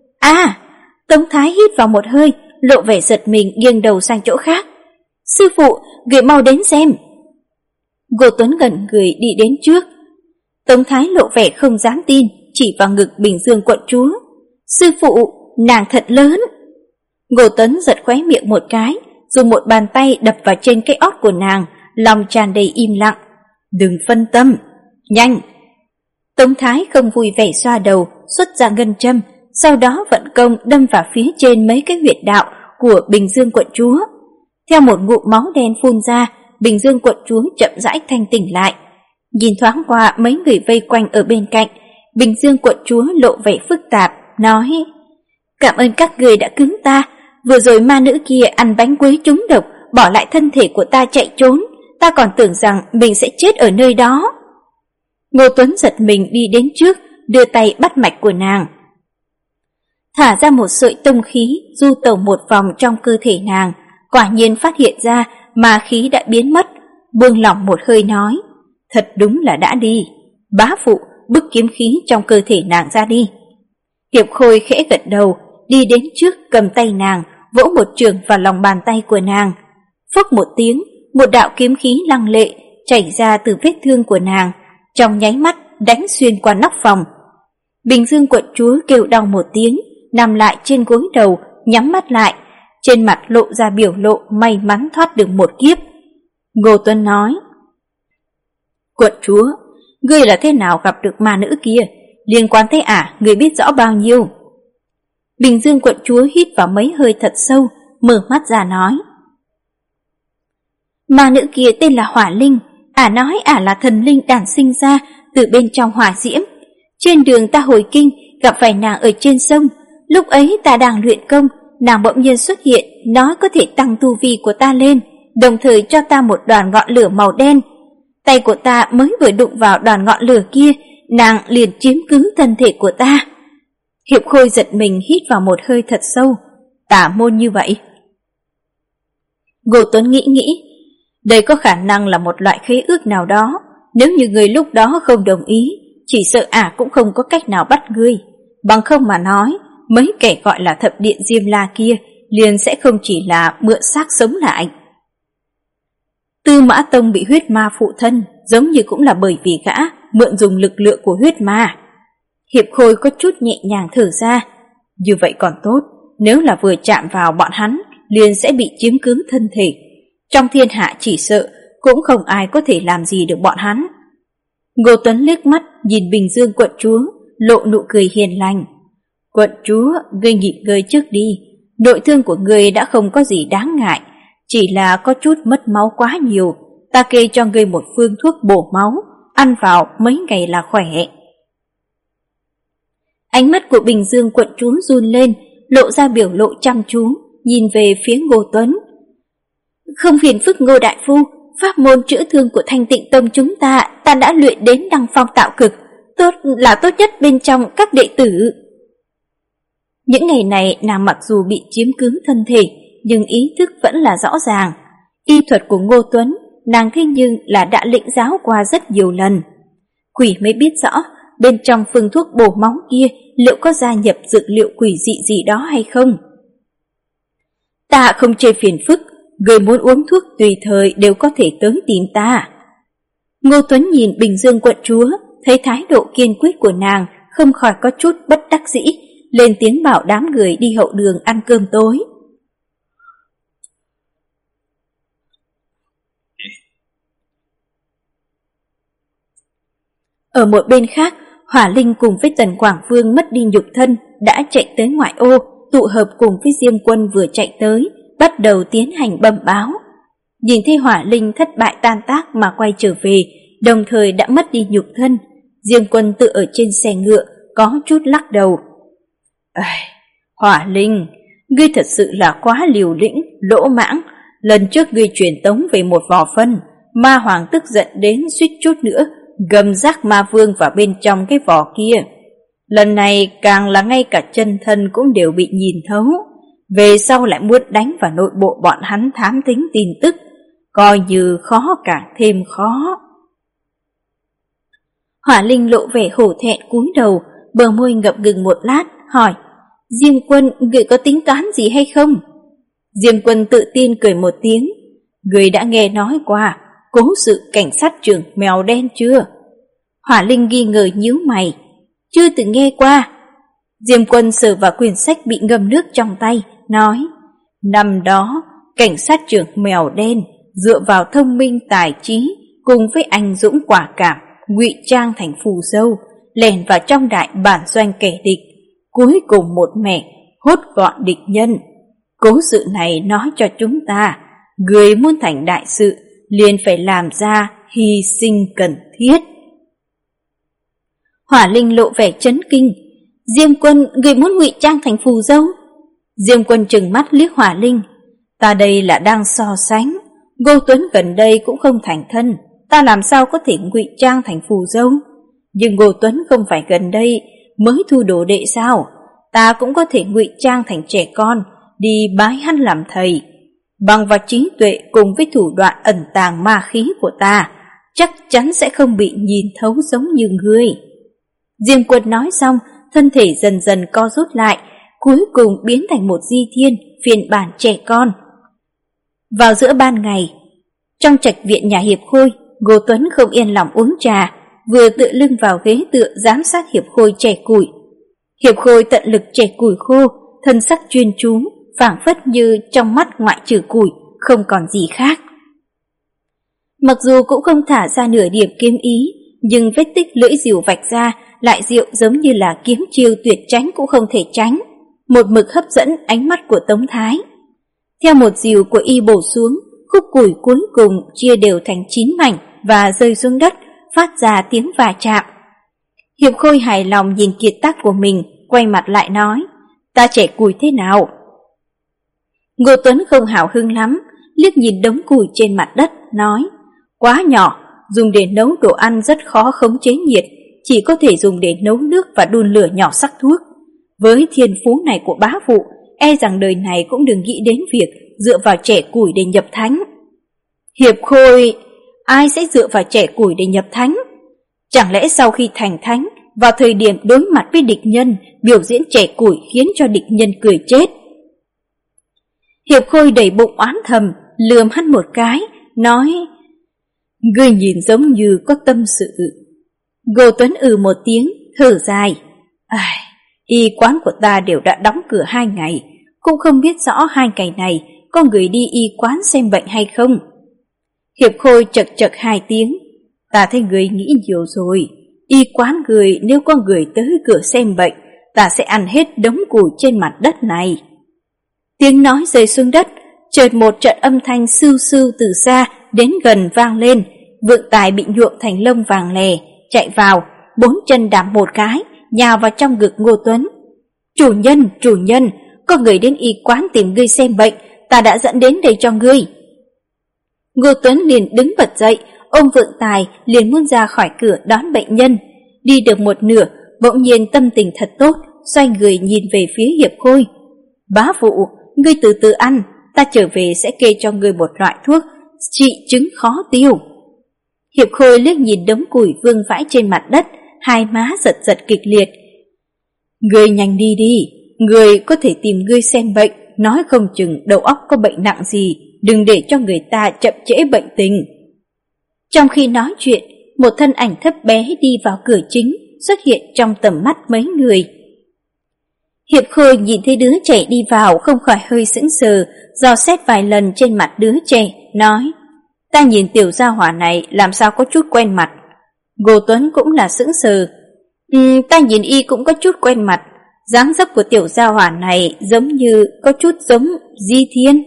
Tống Thái hít vào một hơi, lộ vẻ giật mình nghiêng đầu sang chỗ khác. Sư phụ, người mau đến xem. Ngô Tuấn gần người đi đến trước. Tống Thái lộ vẻ không dám tin, chỉ vào ngực Bình Dương quận chúa. Sư phụ, nàng thật lớn. Ngô Tuấn giật khóe miệng một cái, dùng một bàn tay đập vào trên cái ót của nàng, lòng tràn đầy im lặng. Đừng phân tâm, nhanh. Tống Thái không vui vẻ xoa đầu, xuất ra ngân châm, sau đó vận công đâm vào phía trên mấy cái huyệt đạo của Bình Dương quận chúa. Theo một ngụm máu đen phun ra, Bình Dương quận chúa chậm rãi thanh tỉnh lại. Nhìn thoáng qua mấy người vây quanh ở bên cạnh, Bình Dương quận chúa lộ vẻ phức tạp, nói, cảm ơn các người đã cứu ta, vừa rồi ma nữ kia ăn bánh quế trúng độc, bỏ lại thân thể của ta chạy trốn, ta còn tưởng rằng mình sẽ chết ở nơi đó. Ngô Tuấn giật mình đi đến trước, đưa tay bắt mạch của nàng. Thả ra một sợi tông khí, du tẩu một vòng trong cơ thể nàng, quả nhiên phát hiện ra ma khí đã biến mất, buông lỏng một hơi nói, thật đúng là đã đi. Bá phụ, bức kiếm khí trong cơ thể nàng ra đi. Tiệp Khôi khẽ gật đầu, đi đến trước cầm tay nàng, vỗ một chưởng vào lòng bàn tay của nàng. Phốc một tiếng, một đạo kiếm khí lăng lệ chảy ra từ vết thương của nàng, trong nháy mắt đánh xuyên qua nóc phòng. Bình Dương quận chúa kêu đau một tiếng, nằm lại trên gối đầu, nhắm mắt lại, trên mặt lộ ra biểu lộ may mắn thoát được một kiếp. Ngô Tuấn nói: "Quận chúa, ngươi là thế nào gặp được ma nữ kia? Liên quan thế ngươi biết rõ bao nhiêu?" Bình Dương quận chúa hít vào mấy hơi thật sâu, mở mắt ra nói: "Ma nữ kia tên là Hỏa Linh, nói là thần linh đản sinh ra từ bên trong hỏa diễm. Trên đường ta hồi kinh gặp phải nàng ở trên sông, lúc ấy ta đang luyện công, nàng bỗng nhiên xuất hiện, nói có thể tăng tu vi của ta lên, đồng thời cho ta một đoàn ngọn lửa màu đen. Tay của ta mới vừa đụng vào đoàn ngọn lửa kia, nàng liền chiếm cứ thân thể của ta." Hiệp Khôi giật mình hít vào một hơi thật sâu. Tà môn như vậy. Ngô Tuấn nghĩ, đây có khả năng là một loại khế ước nào đó, nếu như người lúc đó không đồng ý, chỉ sợ cũng không có cách nào bắt ngươi. Bằng không mà nói, mấy kẻ gọi là thập điện Diêm La kia liền sẽ không chỉ là mượn xác sống lại. Tư Mã Tông bị huyết ma phụ thân, giống như cũng là bởi vì gã mượn dùng lực lượng của huyết ma. Hiệp Khôi có chút nhẹ nhàng thở ra. Như vậy còn tốt, nếu là vừa chạm vào bọn hắn, liền sẽ bị chiếm cứ thân thể. Trong thiên hạ chỉ sợ cũng không ai có thể làm gì được bọn hắn. Ngô Tuấn liếc mắt nhìn Bình Dương quận chúa, lộ nụ cười hiền lành. "Quận chúa, ngươi nghỉ ngơi trước đi. Nội thương của ngươi đã không có gì đáng ngại, chỉ là có chút mất máu quá nhiều. Ta kê cho ngươi một phương thuốc bổ máu, ăn vào mấy ngày là khỏe." Ánh mắt của Bình Dương quận chúa run lên, lộ ra biểu lộ chăm chú, nhìn về phía Ngô Tuấn. "Không phiền phức Ngô đại phu, pháp môn chữa thương của Thanh Tịnh Tông chúng ta đã luyện đến đăng phong tạo cực, tốt nhất bên trong các đệ tử." Những ngày này nàng mặc dù bị chiếm cứ thân thể, nhưng ý thức vẫn là rõ ràng. Y thuật của Ngô Tuấn, nàng thế nhưng là đã lĩnh giáo qua rất nhiều lần. Quỷ mới biết rõ, bên trong phương thuốc bổ máu kia liệu có gia nhập dược liệu quỷ dị gì đó hay không. "Ta không chê phiền phức, người muốn uống thuốc tùy thời đều có thể tới tìm ta." Ngô Tuấn nhìn Bình Dương quận chúa, thấy thái độ kiên quyết của nàng, không khỏi có chút bất đắc dĩ, lên tiếng bảo đám người đi hậu đường ăn cơm tối. Ở một bên khác, Hỏa Linh cùng với Tần Quảng Vương mất đi nhục thân đã chạy tới ngoại ô, tụ hợp cùng với Diêm Quân vừa chạy tới, bắt đầu tiến hành bẩm báo. Nhìn thấy Hỏa Linh thất bại tan tác mà quay trở về, đồng thời đã mất đi nhục thân, Diêm Quân tự ở trên xe ngựa, có chút lắc đầu. "Hỏa Linh, ngươi thật sự là quá liều lĩnh, lỗ mãng. Lần trước ngươi truyền tống về một vỏ phân, ma hoàng tức giận đến suýt chút nữa gầm rác ma vương vào bên trong cái vỏ kia. Lần này càng là ngay cả chân thân cũng đều bị nhìn thấu. Về sau lại muốn đánh vào nội bộ bọn hắn thám thính tin tức, coi như khó càng thêm khó." Hỏa Linh lộ vẻ hổ thẹn cúi đầu, bờ môi ngập ngừng một lát, hỏi: "Diêm Quân, người có tính toán gì hay không?" Diêm Quân tự tin cười một tiếng: "Người đã nghe nói qua cố sự cảnh sát trưởng mèo đen chưa?" Hỏa Linh nghi ngờ nhíu mày: "Chưa từng nghe qua." Diêm Quân sờ vào quyển sách bị ngâm nước trong tay, nói: "Năm đó, cảnh sát trưởng mèo đen dựa vào thông minh tài trí cùng với anh dũng quả cảm, ngụy trang thành phù dâu, lẻn vào trong đại bản doanh kẻ địch, cuối cùng một mẻ hốt gọn địch nhân. Cố sự này nói cho chúng ta, người muốn thành đại sự liền phải làm ra hy sinh cần thiết." Hỏa Linh lộ vẻ chấn kinh: "Diêm Quân, người muốn ngụy trang thành phù dâu?" Diêm Quân trừng mắt liếc Hỏa Linh: "Ta đây là đang so sánh. Ngô Tuấn gần đây cũng không thành thân, ta làm sao có thể ngụy trang thành phù dâu? Nhưng Ngô Tuấn không phải gần đây mới thu đồ đệ sao? Ta cũng có thể ngụy trang thành trẻ con, đi bái hắn làm thầy. Bằng vào trí tuệ cùng với thủ đoạn ẩn tàng ma khí của ta, chắc chắn sẽ không bị nhìn thấu giống như ngươi." Diêm Quân nói xong, thân thể dần dần co rút lại, cuối cùng biến thành một di thiên phiên bản trẻ con. Vào giữa ban ngày, trong trạch viện nhà Hiệp Khôi, Ngô Tuấn không yên lòng uống trà, vừa tựa lưng vào ghế tựa giám sát Hiệp Khôi chẻ củi. Hiệp Khôi tận lực chẻ củi khô, thân sắc chuyên chú, phảng phất như trong mắt ngoại trừ củi không còn gì khác. Mặc dù cũng không thả ra nửa điểm kiếm ý, nhưng vết tích lưỡi rìu vạch ra lại diệu giống như là kiếm chiêu tuyệt tránh cũng không thể tránh, một mực hấp dẫn ánh mắt của Tống Thái. Theo một rìu của y bổ xuống, khúc củi cuối cùng chia đều thành 9 mảnh và rơi xuống đất, phát ra tiếng va chạm. Hiệp Khôi hài lòng nhìn kiệt tác của mình, quay mặt lại nói, ta chẻ củi thế nào? Ngô Tuấn không hào hứng lắm, liếc nhìn đống củi trên mặt đất, nói, quá nhỏ, dùng để nấu đồ ăn rất khó khống chế nhiệt, chỉ có thể dùng để nấu nước và đun lửa nhỏ sắc thuốc. Với thiên phú này của bá phụ, e rằng đời này cũng đừng nghĩ đến việc dựa vào chẻ củi để nhập thánh. Hiệp Khôi, ai sẽ dựa vào chẻ củi để nhập thánh? Chẳng lẽ sau khi thành thánh, vào thời điểm đối mặt với địch nhân, biểu diễn chẻ củi khiến cho địch nhân cười chết? Hiệp Khôi đầy bụng oán thầm, lườm hắn một cái, nói, ngươi nhìn giống như có tâm sự. Ngô Tuấn một tiếng, thở dài, y quán của ta đều đã đóng cửa 2 ngày, cũng không biết rõ 2 ngày này có người đi y quán xem bệnh hay không. Hiệp Khôi chật chật 2 tiếng, ta thấy người nghĩ nhiều rồi, y quán người nếu có người tới cửa xem bệnh, ta sẽ ăn hết đống củi trên mặt đất này. Tiếng nói rơi xuống đất, chợt một trận âm thanh sưu sưu từ xa đến gần vang lên. Vượng Tài bị nhuộm thành lông vàng lè, chạy vào, 4 chân đạp một cái, nhào vào trong ngực Ngô Tuấn. Chủ nhân, có người đến y quán tìm ngươi xem bệnh, ta đã dẫn đến đây cho ngươi. Ngô Tuấn liền đứng bật dậy, ôm Vượng Tài liền muốn ra khỏi cửa đón bệnh nhân. Đi được một nửa, bỗng nhiên tâm tình thật tốt, xoay người nhìn về phía Hiệp Khôi. Bá phụ, ngươi từ từ ăn, ta trở về sẽ kê cho ngươi một loại thuốc trị chứng khó tiêu. Hiệp Khôi liếc nhìn đống củi vương vãi trên mặt đất, hai má giật giật kịch liệt. Ngươi nhanh đi đi, người có thể tìm ngươi xem bệnh, nói không chừng đầu óc có bệnh nặng gì, đừng để cho người ta chậm trễ bệnh tình. Trong khi nói chuyện, một thân ảnh thấp bé đi vào cửa chính, xuất hiện trong tầm mắt mấy người. Hiệp Khôi nhìn thấy đứa trẻ đi vào không khỏi hơi sững sờ, dò xét vài lần trên mặt đứa trẻ, nói, ta nhìn tiểu gia hỏa này làm sao có chút quen mặt. Ngô Tuấn cũng là sững sờ, ta nhìn y cũng có chút quen mặt, dáng dấp của tiểu gia hỏa này giống như có chút giống Di Thiên.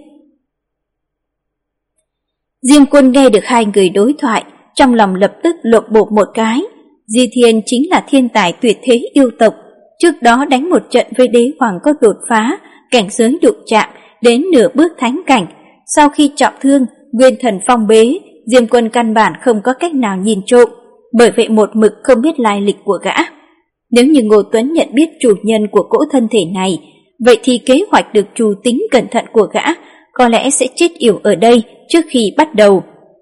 Diêm Quân nghe được hai người đối thoại, trong lòng lập tức lộn bột một cái. Di Thiên chính là thiên tài tuyệt thế yêu tộc, trước đó đánh một trận với đế hoàng có đột phá, cảnh giới đụng chạm đến nửa bước thánh cảnh. Sau khi trọng thương, nguyên thần phong bế, Diêm Quân căn bản không có cách nào nhìn trộm, bởi vậy một mực không biết lai lịch của gã. Nếu như Ngô Tuấn nhận biết chủ nhân của cỗ thân thể này, vậy thì kế hoạch được chủ tính cẩn thận của gã có lẽ sẽ chết yểu ở đây trước khi bắt đầu.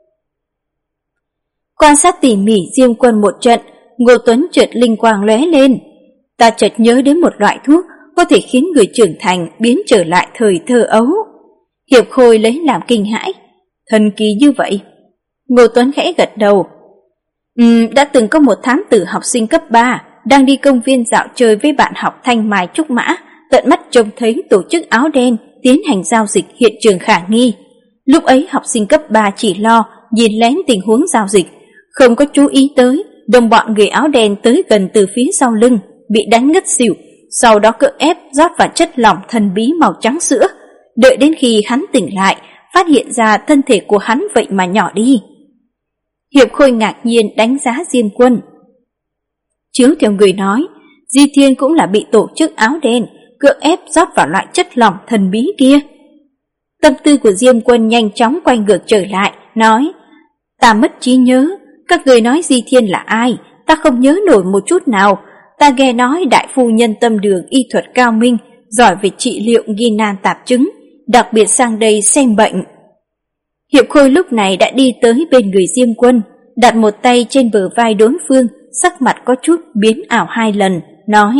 Quan sát tỉ mỉ Diêm Quân một trận, Ngô Tuấn chợt linh quang lóe lên. Ta chợt nhớ đến một loại thuốc có thể khiến người trưởng thành biến trở lại thời thơ ấu. Hiệp Khôi lấy làm kinh hãi. Thần kỳ như vậy? Ngô Tuấn khẽ gật đầu. Đã từng có một thám tử học sinh cấp 3 đang đi công viên dạo chơi với bạn học Thanh Mai Trúc Mã, tận mắt trông thấy tổ chức áo đen tiến hành giao dịch hiện trường khả nghi. Lúc ấy học sinh cấp 3 chỉ lo nhìn lén tình huống giao dịch, không có chú ý tới đồng bọn người áo đen tới gần từ phía sau lưng, bị đánh ngất xỉu, sau đó cưỡng ép rót vào chất lỏng thần bí màu trắng sữa. Đợi đến khi hắn tỉnh lại, phát hiện ra thân thể của hắn vậy mà nhỏ đi. Hiệp Khôi ngạc nhiên đánh giá Diêm Quân. Chiếu theo người nói, Di Thiên cũng là bị tổ chức áo đen cưỡng ép rót vào loại chất lỏng thần bí kia. Tâm tư của Diêm Quân nhanh chóng quay ngược trở lại, nói, ta mất trí nhớ, các người nói Di Thiên là ai, ta không nhớ nổi một chút nào. Ta nghe nói đại phu nhân Tâm Đường y thuật cao minh, giỏi về trị liệu nghi nan tạp chứng, đặc biệt sang đây xem bệnh. Hiệp Khôi lúc này đã đi tới bên người Diêm Quân, đặt một tay trên bờ vai đối phương, sắc mặt có chút biến ảo 2 lần, nói,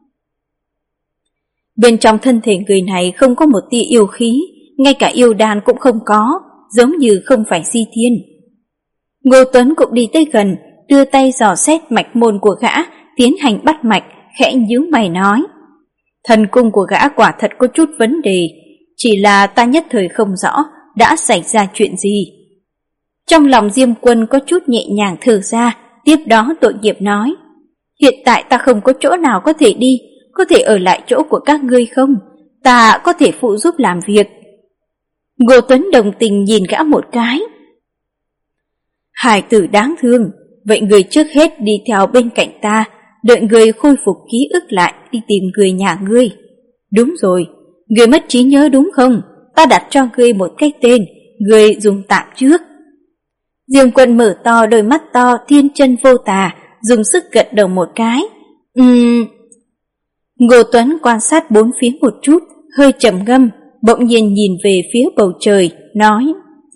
bên trong thân thể người này không có một tia yêu khí, ngay cả yêu đan cũng không có, giống như không phải Di Thiên. Ngô Tuấn cũng đi tới gần, đưa tay dò xét mạch môn của gã, tiến hành bắt mạch, khẽ nhíu mày nói: thần cung của gã quả thật có chút vấn đề, chỉ là ta nhất thời không rõ đã xảy ra chuyện gì. Trong lòng Diêm Quân có chút nhẹ nhàng thở ra, tiếp đó tội nghiệp nói: hiện tại ta không có chỗ nào có thể đi, có thể ở lại chỗ của các ngươi không? Ta có thể phụ giúp làm việc. Ngô Tuấn đồng tình nhìn gã một cái. Hài tử đáng thương, vậy người trước hết đi theo bên cạnh ta, đợi người khôi phục ký ức lại đi tìm người nhà ngươi. Đúng rồi, người mất trí nhớ đúng không? Ta đặt cho ngươi một cái tên, ngươi dùng tạm trước. Diêm Quân mở to đôi mắt to thiên chân vô tà, dùng sức gật đầu một cái. Ngô Tuấn quan sát bốn phía một chút, hơi trầm ngâm, bỗng nhiên nhìn về phía bầu trời, nói: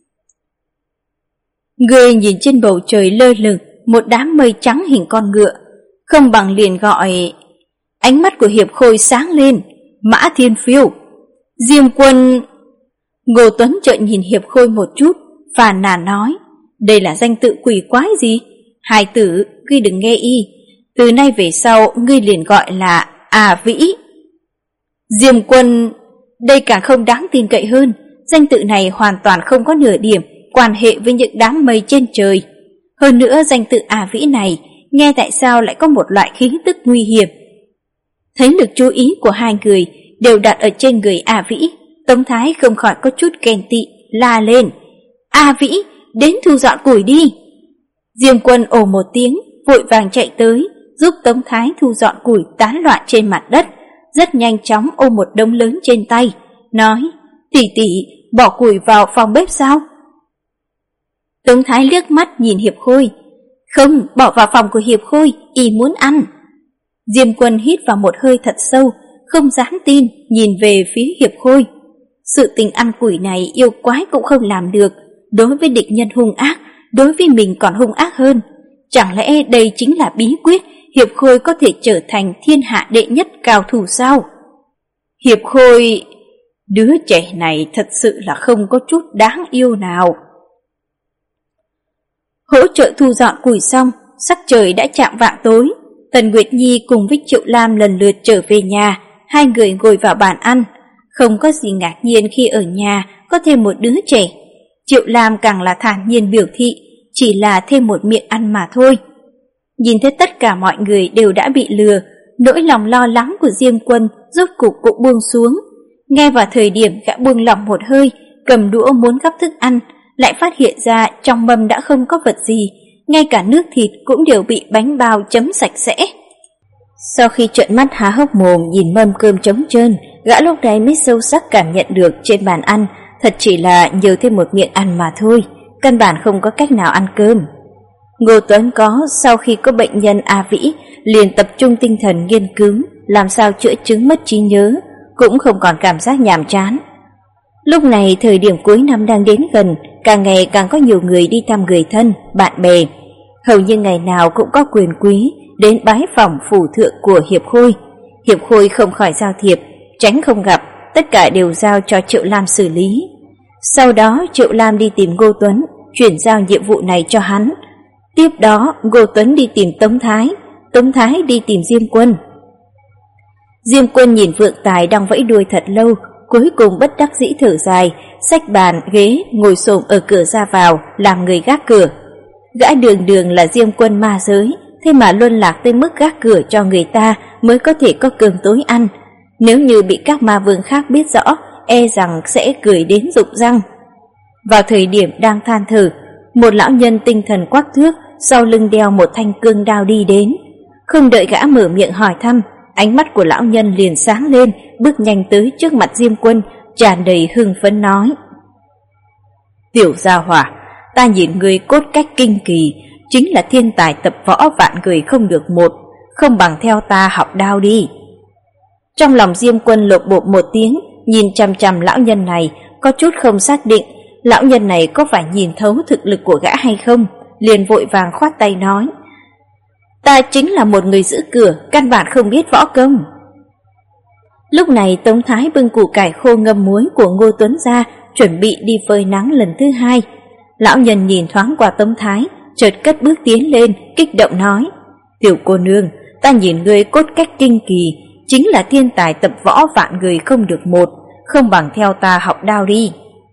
ngươi nhìn trên bầu trời lơ lửng một đám mây trắng hình con ngựa, không bằng liền gọi. Ánh mắt của Hiệp Khôi sáng lên: Mã Thiên Phiêu. Diêm Quân. Ngô Tuấn chợt nhìn Hiệp Khôi một chút, phàn nàn nói: đây là danh tự quỷ quái gì? Hài tử, ngươi đừng nghe y, từ nay về sau ngươi liền gọi là A Vĩ. Diêm Quân. Đây càng không đáng tin cậy hơn, danh tự này hoàn toàn không có nửa điểm quan hệ với những đám mây trên trời. Hơn nữa danh tự A Vĩ này, nghe tại sao lại có một loại khí tức nguy hiểm. Thấy lực chú ý của hai người đều đặt ở trên người A Vĩ, Tống Thái không khỏi có chút ghen tị, la lên: A Vĩ, đến thu dọn củi đi. Diêm Quân ồ một tiếng, vội vàng chạy tới, giúp Tống Thái thu dọn củi tán loạn trên mặt đất, rất nhanh chóng ôm một đống lớn trên tay, nói: tỷ tỷ, bỏ củi vào phòng bếp sao? Tống Thái liếc mắt nhìn Hiệp Khôi: không, bỏ vào phòng của Hiệp Khôi, y muốn ăn. Diêm Quân hít vào một hơi thật sâu, không dám tin nhìn về phía Hiệp Khôi. Sự tình ăn củi này yêu quái cũng không làm được, đối với địch nhân hung ác, đối với mình còn hung ác hơn. Chẳng lẽ đây chính là bí quyết Hiệp Khôi có thể trở thành thiên hạ đệ nhất cao thủ sao? Hiệp Khôi, đứa trẻ này thật sự là không có chút đáng yêu nào. Hỗ trợ thu dọn củi xong, sắc trời đã chạng vạng tối. Tần Nguyệt Nhi cùng với Triệu Lam lần lượt trở về nhà, hai người ngồi vào bàn ăn. Không có gì ngạc nhiên khi ở nhà có thêm một đứa trẻ. Triệu Lam càng là thản nhiên biểu thị chỉ là thêm một miệng ăn mà thôi. Nhìn thấy tất cả mọi người đều đã bị lừa, nỗi lòng lo lắng của Diêm Quân rốt cục cũng buông xuống. Ngay vào thời điểm gã buông lỏng một hơi, cầm đũa muốn gắp thức ăn, lại phát hiện ra trong mâm đã không có vật gì, ngay cả nước thịt cũng đều bị bánh bao chấm sạch sẽ. Sau khi trợn mắt há hốc mồm nhìn mâm cơm trống trơn, gã lúc này mới sâu sắc cảm nhận được trên bàn ăn thật chỉ là nhiều thêm một miệng ăn mà thôi, căn bản không có cách nào ăn cơm. Ngô Tuấn sau khi có bệnh nhân A Vĩ liền tập trung tinh thần nghiên cứu làm sao chữa chứng mất trí nhớ, cũng không còn cảm giác nhàm chán. Lúc này thời điểm cuối năm đang đến gần, càng ngày càng có nhiều người đi thăm người thân, bạn bè. Hầu như ngày nào cũng có quyền quý đến bái phỏng phủ thượng của Hiệp Khôi. Hiệp Khôi không khỏi giao thiệp, tránh không gặp, tất cả đều giao cho Triệu Lam xử lý. Sau đó Triệu Lam đi tìm Ngô Tuấn, chuyển giao nhiệm vụ này cho hắn. Tiếp đó Ngô Tuấn đi tìm Tống Thái, Tống Thái đi tìm Diêm Quân. Diêm Quân nhìn Vượng Tài đang vẫy đuôi thật lâu, cuối cùng bất đắc dĩ thở dài, xách bàn ghế ngồi xổm ở cửa ra vào làm người gác cửa. Gã đường đường là Diêm Quân ma giới, thế mà luân lạc tới mức gác cửa cho người ta mới có thể có cơm tối ăn. Nếu như bị các ma vương khác biết rõ, e rằng sẽ cười đến rụng răng. Vào thời điểm đang than thở, một lão nhân tinh thần quắc thước, sau lưng đeo một thanh cương đao đi đến. Không đợi gã mở miệng hỏi thăm, ánh mắt của lão nhân liền sáng lên, bước nhanh tới trước mặt Diêm Quân, tràn đầy hưng phấn nói: tiểu gia hỏa, ta nhìn người cốt cách kinh kỳ, chính là thiên tài tập võ vạn người không được một, không bằng theo ta học đao đi. Trong lòng Diêm Quân lộp bộp một tiếng, nhìn chằm chằm lão nhân này, có chút không xác định lão nhân này có phải nhìn thấu thực lực của gã hay không, liền vội vàng khoát tay nói: ta chính là một người giữ cửa, căn bản không biết võ công. Lúc này Tống Thái bưng củ cải khô ngâm muối của Ngô Tuấn ra, chuẩn bị đi phơi nắng lần thứ hai. Lão nhân nhìn thoáng qua Tống Thái, chợt cất bước tiến lên, kích động nói: "Tiểu cô nương, ta nhìn ngươi cốt cách kinh kỳ, chính là thiên tài tập võ vạn người không được một, không bằng theo ta học đao đi."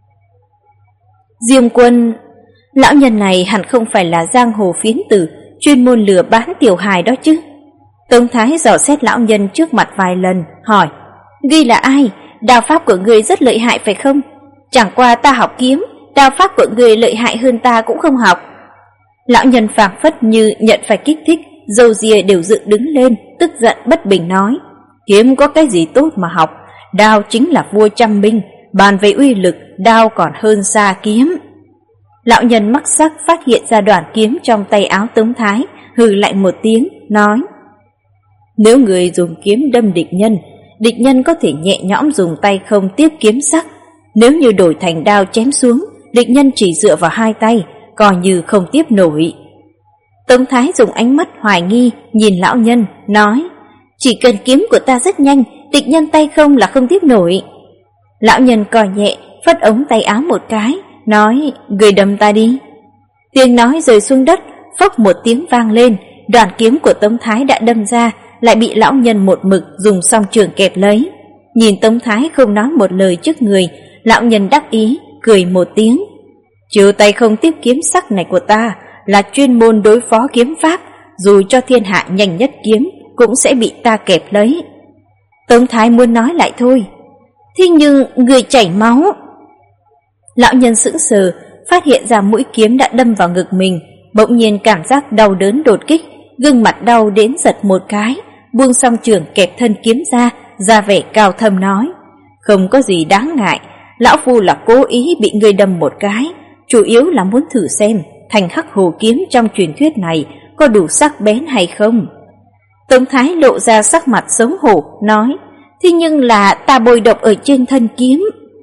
Diêm Quân, lão nhân này hẳn không phải là giang hồ phiến tử chuyên môn lừa bán tiểu hài đó chứ? Tống Thái dò xét lão nhân trước mặt vài lần, hỏi: "Ngươi là ai? Đao pháp của ngươi rất lợi hại phải không? Chẳng qua ta học kiếm, đao pháp của ngươi lợi hại hơn ta cũng không học." Lão nhân phảng phất như nhận phải kích thích, râu ria đều dựng đứng lên, tức giận bất bình nói: "Kiếm có cái gì tốt mà học, đao chính là vua trăm binh, bàn về uy lực, đao còn hơn xa kiếm." Lão nhân mắc sắc phát hiện ra đoạn kiếm trong tay áo Tống Thái, hừ lạnh một tiếng, nói: "Nếu người dùng kiếm đâm địch nhân có thể nhẹ nhõm dùng tay không tiếp kiếm sắc. Nếu như đổi thành đao chém xuống, địch nhân chỉ dựa vào hai tay, coi như không tiếp nổi." Tống Thái dùng ánh mắt hoài nghi nhìn lão nhân, nói: "Chỉ cần kiếm của ta rất nhanh, địch nhân tay không là không tiếp nổi." Lão nhân coi nhẹ, phất ống tay áo một cái, nói: "Người đâm ta đi." Tiếng nói rơi xuống đất, phốc một tiếng vang lên, đoạn kiếm của Tống Thái đã đâm ra, lại bị lão nhân một mực dùng song trường kẹp lấy. Nhìn Tống Thái không nói một lời trước người, lão nhân đắc ý cười một tiếng: "Chiêu tay không tiếp kiếm sắc này của ta là chuyên môn đối phó kiếm pháp, dù cho thiên hạ nhanh nhất kiếm cũng sẽ bị ta kẹp lấy." Tống Thái muốn nói lại thôi: "Thế nhưng người chảy máu." Lão nhân sững sờ, phát hiện ra mũi kiếm đã đâm vào ngực mình, bỗng nhiên cảm giác đau đớn đột kích, gương mặt đau đến giật một cái, buông song trường kẹp thân kiếm ra vẻ cao thâm nói: "Không có gì đáng ngại, lão phu là cố ý bị ngươi đâm một cái, chủ yếu là muốn thử xem thành Hắc Hồ kiếm trong truyền thuyết này có đủ sắc bén hay không." Tống Thái lộ ra sắc mặt xấu hổ, nói: "Thế nhưng là ta bôi độc ở trên thân kiếm."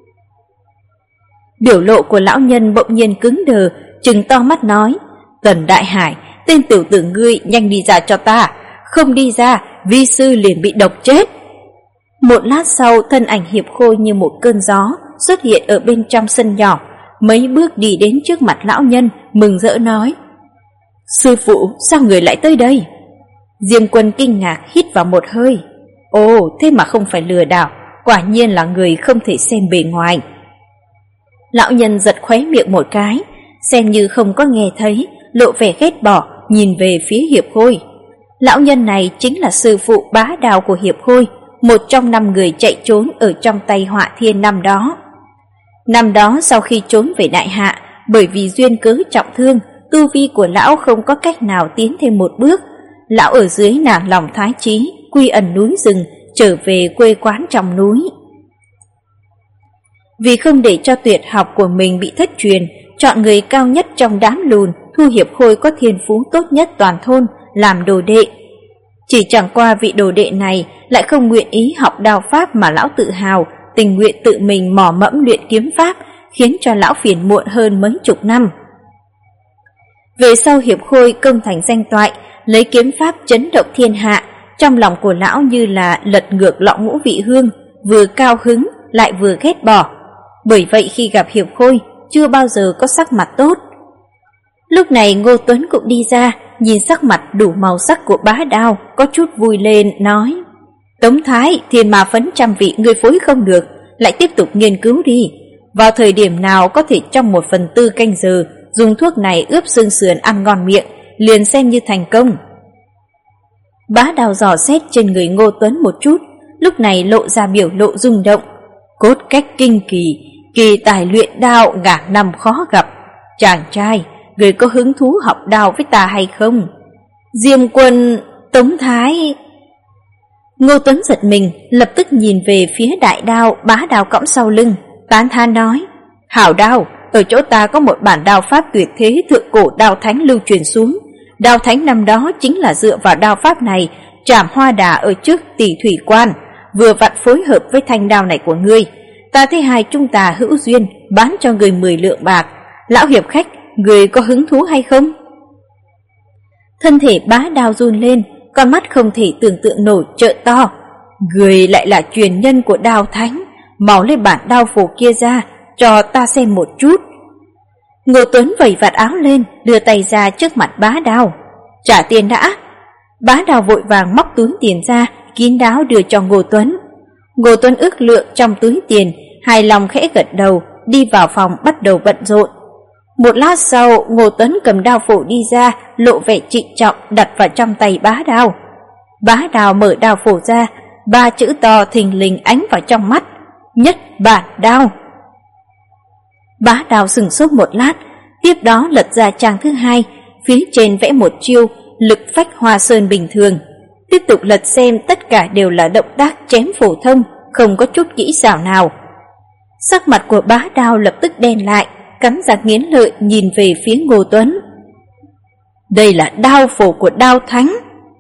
Biểu lộ của lão nhân bỗng nhiên cứng đờ, trừng to mắt nói: "Tần Đại Hải, tên tiểu tử ngươi nhanh đi ra cho ta, không đi ra vi sư liền bị độc chết." Một lát sau, thân ảnh Hiệp Khôi như một cơn gió xuất hiện ở bên trong sân nhỏ, mấy bước đi đến trước mặt lão nhân, mừng rỡ nói: "Sư phụ, sao người lại tới đây?" Diêm Quân kinh ngạc hít vào một hơi: "Ồ, thế mà không phải lừa đảo, quả nhiên là người không thể xem bề ngoài." Lão nhân giật khóe miệng một cái, xem như không có nghe thấy, lộ vẻ ghét bỏ nhìn về phía Hiệp Khôi. Lão nhân này chính là sư phụ bá đạo của Hiệp Khôi, một trong 5 người chạy trốn ở trong tay Họa Thiên năm đó. Năm đó sau khi trốn về Đại Hạ, bởi vì duyên cớ trọng thương, tu vi của lão không có cách nào tiến thêm một bước. Lão ở dưới nản lòng thoái chí, quy ẩn núi rừng, trở về quê quán trong núi. Vì không để cho tuyệt học của mình bị thất truyền, chọn người cao nhất trong đám lùn, thu Hiệp Khôi có thiên phú tốt nhất toàn thôn làm đồ đệ. Chỉ chẳng qua vị đồ đệ này lại không nguyện ý học đao pháp mà lão tự hào, tình nguyện tự mình mò mẫm luyện kiếm pháp, khiến cho lão phiền muộn hơn mấy chục năm. Về sau Hiệp Khôi công thành danh toại, lấy kiếm pháp chấn động thiên hạ, trong lòng của lão như là lật ngược lọ ngũ vị hương, vừa cao hứng lại vừa ghét bỏ. Bởi vậy khi gặp Hiệp Khôi, chưa bao giờ có sắc mặt tốt. Lúc này Ngô Tuấn cũng đi ra, nhìn sắc mặt đủ màu sắc của bá đao, có chút vui lên, nói: "Tống Thái, thiên ma phấn trăm vị ngươi phối không được, lại tiếp tục nghiên cứu đi. Vào thời điểm nào có thể trong 1/4 canh giờ dùng thuốc này ướp xương sườn ăn ngon miệng, liền xem như thành công." Bá đao dò xét trên người Ngô Tuấn một chút, lúc này lộ ra biểu lộ rung động: "Cốt cách kinh kỳ, kỳ tài luyện đao ngàn năm khó gặp. Chàng trai, người có hứng thú học đao với ta hay không?" Diêm Quân, Tống Thái. Ngô Tuấn giật mình, lập tức nhìn về phía đại đao bá đao cõng sau lưng, tán thán nói: "Hảo đao, ở chỗ ta có một bản đao pháp tuyệt thế thượng cổ đao thánh lưu truyền xuống. Đao thánh năm đó chính là dựa vào đao pháp này trảm hoa đà ở trước Tỷ Thủy Quan, vừa vặn phối hợp với thanh đao này của ngươi. Ta thấy hai chúng ta hữu duyên, bán cho người 10 lượng bạc. Lão hiệp khách, người có hứng thú hay không?" Thân thể bá đao run lên, con mắt không thể tưởng tượng nổi trợn to: "Người lại là truyền nhân của đao thánh, mau lấy bản đao phổ kia ra cho ta xem một chút." Ngô Tuấn vẩy vạt áo lên, đưa tay ra trước mặt Bá Đao. Trả tiền đã. Bá Đao vội vàng móc túi tiền ra, kín đáo đưa cho Ngô Tuấn. Ngô Tuấn ước lượng trong túi tiền, hài lòng khẽ gật đầu, đi vào phòng bắt đầu bận rộn. Một lát sau, Ngô Tuấn cầm đao phổ đi ra, lộ vẻ trịnh trọng đặt vào trong tay Bá Đao. Bá Đao mở đao phổ ra, 3 chữ to thình lình ánh vào trong mắt: Nhất Bản Đao. Bá Đao sửng sốt một lát, tiếp đó lật ra trang thứ 2, phía trên vẽ một chiêu lực phách hoa sơn bình thường. Tiếp tục lật xem, tất cả đều là động tác chém phổ thông, không có chút kỹ xảo nào. Sắc mặt của Bá Đao lập tức đen lại, cắn răng nghiến lợi nhìn về phía Ngô Tuấn. Đây là đao phổ của Đao Thánh.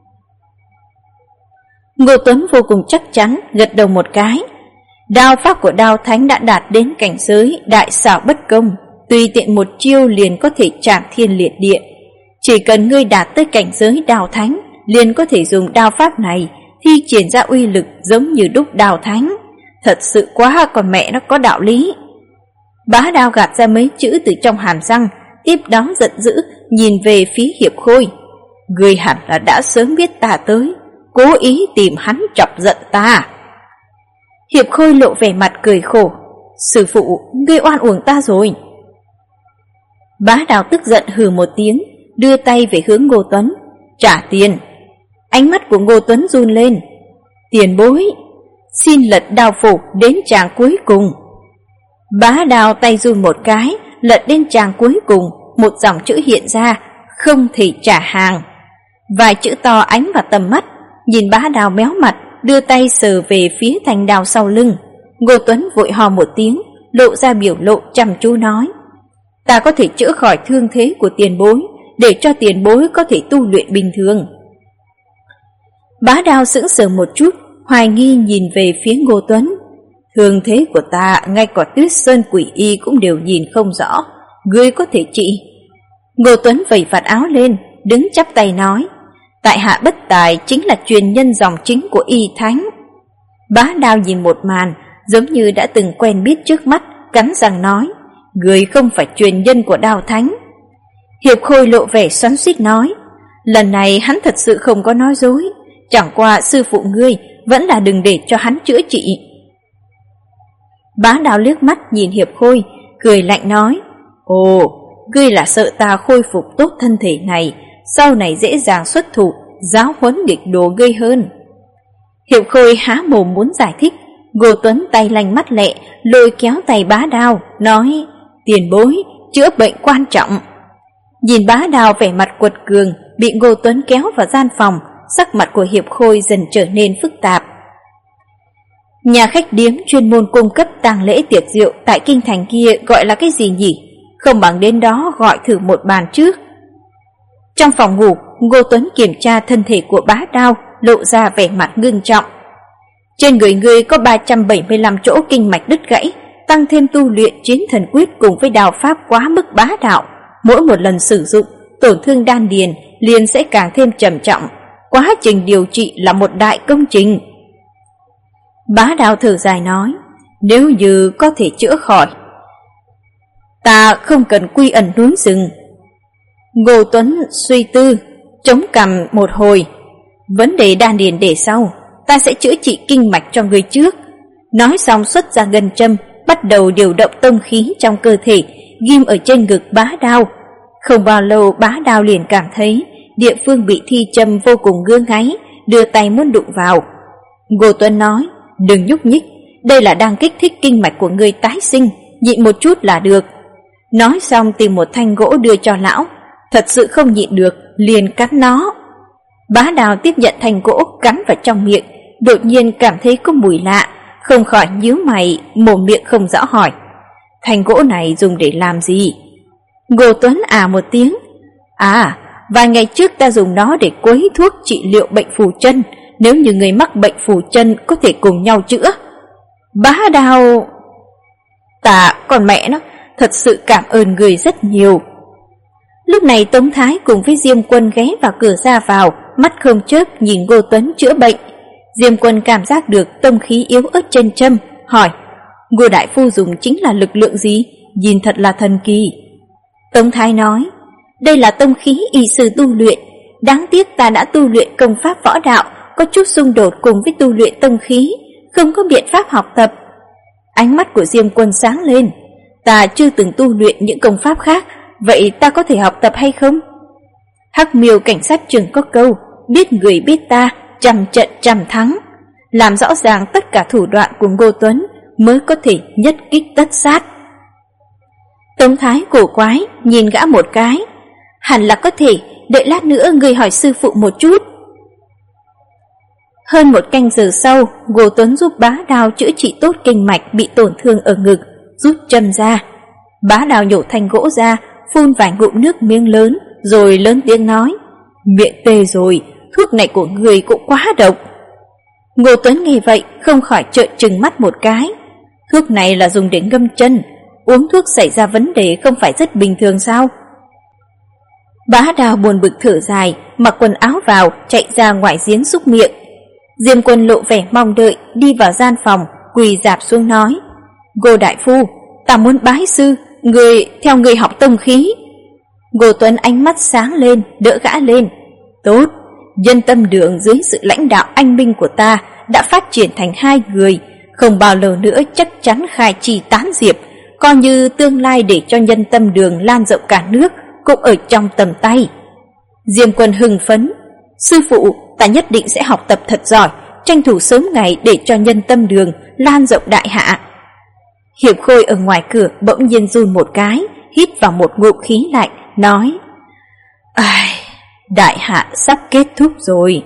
Ngô Tuấn vô cùng chắc chắn gật đầu một cái. Đao pháp của Đao Thánh đã đạt đến cảnh giới đại xảo bất công, tùy tiện một chiêu liền có thể chạm thiên liệt địa. Chỉ cần ngươi đạt tới cảnh giới Đao Thánh, liền có thể dùng đao pháp này thi triển ra uy lực giống như đúc Đao Thánh. Thật sự quá còn mẹ nó có đạo lý. Bá Đao gạt ra mấy chữ từ trong hàm răng, tiếp đó giận dữ nhìn về phía Hiệp Khôi. Ngươi hẳn là đã sớm biết ta tới, cố ý tìm hắn chọc giận ta. Hiệp Khôi lộ vẻ mặt cười khổ. Sư phụ, ngươi oan uổng ta rồi. Bá Đao tức giận hừ một tiếng, đưa tay về hướng Ngô Tuấn. Trả tiền. Ánh mắt của Ngô Tuấn run lên. Tiền bối, xin lật đao phổ đến trang cuối cùng. Bá Đao tay run một cái, lật đến trang cuối cùng, một dòng chữ hiện ra: không thể trả hàng. Vài chữ to ánh vào tầm mắt. Nhìn Bá Đao méo mặt, đưa tay sờ về phía thanh đao sau lưng. Ngô Tuấn vội hò một tiếng, lộ ra biểu lộ chăm chú nói: ta có thể chữa khỏi thương thế của tiền bối, để cho tiền bối có thể tu luyện bình thường. Bá Đao sững sờ một chút, hoài nghi nhìn về phía Ngô Tuấn. Thương thế của ta ngay cả Tuyết Sơn quỷ y cũng đều nhìn không rõ, ngươi có thể trị? Ngô Tuấn vẩy vạt áo lên, đứng chắp tay nói: tại hạ bất tài chính là truyền nhân dòng chính của Y Thánh. Bá Đao nhìn một màn giống như đã từng quen biết trước mắt, cắn răng nói: ngươi không phải truyền nhân của Đao Thánh. Hiệp Khôi lộ vẻ xoắn xuýt nói: lần này hắn thật sự không có nói dối, chẳng qua sư phụ ngươi vẫn là đừng để cho hắn chữa trị. Bá Đao liếc mắt nhìn Hiệp Khôi, cười lạnh nói: ồ, ngươi là sợ ta khôi phục tốt thân thể này, sau này dễ dàng xuất thủ giáo huấn nghịch đồ gây hơn. Hiệp Khôi há mồm muốn giải thích, Ngô Tuấn tay lanh mắt lẹ lôi kéo tay Bá Đao nói: tiền bối, chữa bệnh quan trọng. Nhìn Bá Đao vẻ mặt quật cường, bị Ngô Tuấn kéo vào gian phòng, sắc mặt của Hiệp Khôi dần trở nên phức tạp. Nhà khách điếm chuyên môn cung cấp tang lễ tiệc rượu tại kinh thành kia gọi là cái gì nhỉ? Không bằng đến đó gọi thử một bàn trước. Trong phòng ngủ, Ngô Tuấn kiểm tra thân thể của Bá Đao, lộ ra vẻ mặt ngưng trọng. Trên người ngươi có 375 chỗ kinh mạch đứt gãy, tăng thêm tu luyện chiến thần quyết cùng với đao pháp quá mức bá đạo, mỗi một lần sử dụng, tổn thương đan điền liền sẽ càng thêm trầm trọng. Quá trình điều trị là một đại công trình. Bá Đao thở dài nói: nếu như có thể chữa khỏi, ta không cần quy ẩn núi rừng. Ngô Tuấn suy tư, chống cằm một hồi. Vấn đề đan điền để sau, ta sẽ chữa trị kinh mạch cho người trước. Nói xong xuất ra ngân châm, bắt đầu điều động tông khí trong cơ thể, ghim ở trên ngực Bá Đao. Không bao lâu Bá Đao liền cảm thấy địa phương bị thi châm vô cùng ngứa ngáy, đưa tay muốn đụng vào. Ngô Tuấn nói: đừng nhúc nhích, đây là đang kích thích kinh mạch của người tái sinh, nhịn một chút là được. Nói xong tìm một thanh gỗ đưa cho lão, thật sự không nhịn được liền cắn nó. Bá Đao tiếp nhận thanh gỗ cắn vào trong miệng, đột nhiên cảm thấy có mùi lạ, không khỏi nhíu mày, mồm miệng không rõ hỏi: thanh gỗ này dùng để làm gì? Ngô Tuấn một tiếng: vài ngày trước ta dùng nó để quấy thuốc trị liệu bệnh phù chân, nếu như người mắc bệnh phù chân có thể cùng nhau chữa. Bá Đao: ta còn mẹ nó, thật sự cảm ơn người rất nhiều. Lúc này Tống Thái cùng với Diêm Quân ghé vào cửa ra vào, mắt không chớp nhìn Ngô Tuấn chữa bệnh. Diêm Quân cảm giác được tông khí yếu ớt trên châm, hỏi: Ngô đại phu dùng chính là lực lượng gì? Nhìn thật là thần kỳ. Tống Thái nói, đây là tông khí y sư tu luyện, đáng tiếc ta đã tu luyện công pháp võ đạo có chút xung đột cùng với tu luyện tông khí, không có biện pháp học tập. Ánh mắt của Diêm Quân sáng lên, ta chưa từng tu luyện những công pháp khác, vậy ta có thể học tập hay không? Hắc Miêu cảnh sát trường có câu, biết người biết ta, trăm trận trăm thắng. Làm rõ ràng tất cả thủ đoạn của Ngô Tuấn mới có thể nhất kích tất sát. Tống Thái cổ quái nhìn gã một cái, hẳn là có thể, đợi lát nữa người hỏi sư phụ một chút. Hơn 1 canh giờ sau, Ngô Tuấn giúp Bá Đào chữa trị tốt kinh mạch bị tổn thương ở ngực, rút châm ra. Bá Đào nhổ thanh gỗ ra, phun vài ngụm nước miếng lớn, rồi lớn tiếng nói, miệng tê rồi, thuốc này của người cũng quá độc. Ngô Tuấn nghe vậy không khỏi trợn trừng mắt một cái. Thuốc này là dùng để ngâm chân, uống thuốc xảy ra vấn đề không phải rất bình thường sao? Bá Đào buồn bực thở dài, mặc quần áo vào, chạy ra ngoài giếng xúc miệng. Diêm Quân lộ vẻ mong đợi, đi vào gian phòng, quỳ rạp xuống nói, Ngô đại phu, ta muốn bái sư, người theo người học tông khí. Ngô Tuấn ánh mắt sáng lên, đỡ gã lên. Tốt, Nhân Tâm Đường dưới sự lãnh đạo anh minh của ta đã phát triển thành 2 người, không bao lâu nữa chắc chắn khai chi tán diệp, coi như tương lai để cho Nhân Tâm Đường lan rộng cả nước cũng ở trong tầm tay. Diêm Quân hưng phấn, sư phụ, ta nhất định sẽ học tập thật giỏi, tranh thủ sớm ngày để cho Nhân Tâm Đường lan rộng đại hạ. Hiệp Khôi ở ngoài cửa bỗng nhiên run một cái, hít vào một ngụm khí lạnh, nói, ai, đại hạ sắp kết thúc rồi.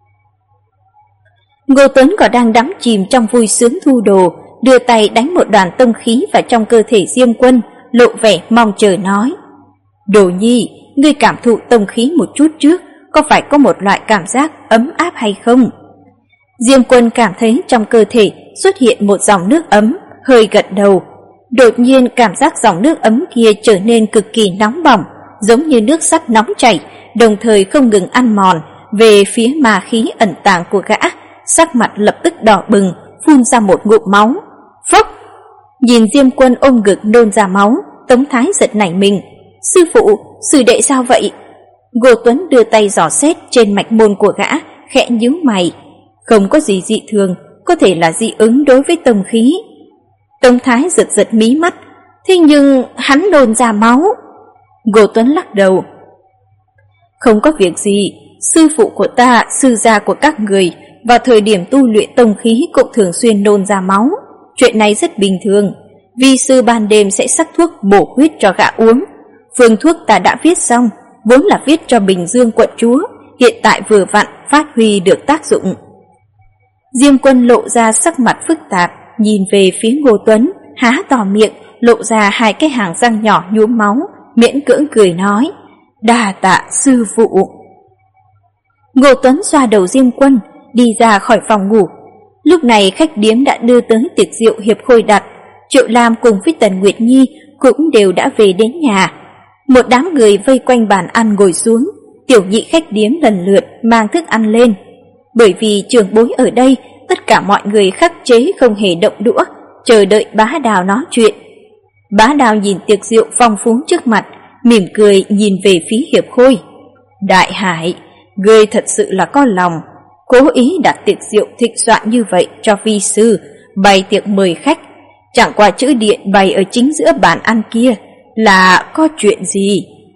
Ngô Tuấn còn đang đắm chìm trong vui sướng thu đồ, đưa tay đánh một đoàn tông khí vào trong cơ thể Diêm Quân, lộ vẻ mong chờ nói, Đồ Nhi, ngươi cảm thụ tông khí một chút trước, có phải có một loại cảm giác ấm áp hay không? Diêm Quân cảm thấy trong cơ thể xuất hiện một dòng nước ấm, hơi gật đầu. Đột nhiên cảm giác dòng nước ấm kia trở nên cực kỳ nóng bỏng, giống như nước sắt nóng chảy, đồng thời không ngừng ăn mòn về phía ma khí ẩn tàng của gã. Sắc mặt lập tức đỏ bừng, phun ra một ngụm máu. Phốc! Nhìn Diêm Quân ôm ngực nôn ra máu, Tống Thái giật nảy mình. Sư phụ, sư đệ sao vậy? Ngô Tuấn đưa tay dò xét trên mạch môn của gã, khẽ nhíu mày. Không có gì dị thường, có thể là dị ứng đối với tông khí. Tống Thái giật mí mắt, thế nhưng hắn nôn ra máu. Ngô Tuấn lắc đầu. Không có việc gì, sư phụ của ta, sư gia của các người, vào thời điểm tu luyện tông khí cũng thường xuyên nôn ra máu. Chuyện này rất bình thường, vi sư ban đêm sẽ sắc thuốc bổ huyết cho gã uống. Phương thuốc ta đã viết xong, vốn là viết cho Bình Dương quận chúa, hiện tại vừa vặn phát huy được tác dụng. Diêm Quân lộ ra sắc mặt phức tạp, nhìn về phía Ngô Tuấn, há to miệng, lộ ra 2 cái hàng răng nhỏ nhuốm máu, miễn cưỡng cười nói, đa tạ sư phụ. Ngô Tuấn xoa đầu Diêm Quân, đi ra khỏi phòng ngủ. Lúc này khách điếm đã đưa tới tiệc rượu Hiệp Khôi đặt, Triệu Lam cùng với Tần Nguyệt Nhi cũng đều đã về đến nhà. Một đám người vây quanh bàn ăn ngồi xuống, tiểu nhị khách điếm lần lượt mang thức ăn lên. Bởi vì trưởng bối ở đây, tất cả mọi người khắc chế không hề động đũa, chờ đợi Bá Đào nói chuyện. Bá Đào nhìn tiệc rượu phong phú trước mặt, mỉm cười nhìn về phía Hiệp Khôi. Đại Hải, ngươi thật sự là có lòng, cố ý đặt tiệc rượu thịnh soạn như vậy cho vi sư, bày tiệc mời khách, chẳng qua chữ điện bày ở chính giữa bàn ăn kia, là có chuyện gì?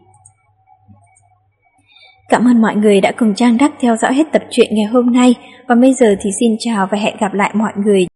Cảm ơn mọi người đã cùng Trang Đắc theo dõi hết tập truyện ngày hôm nay. Và bây giờ thì xin chào và hẹn gặp lại mọi người.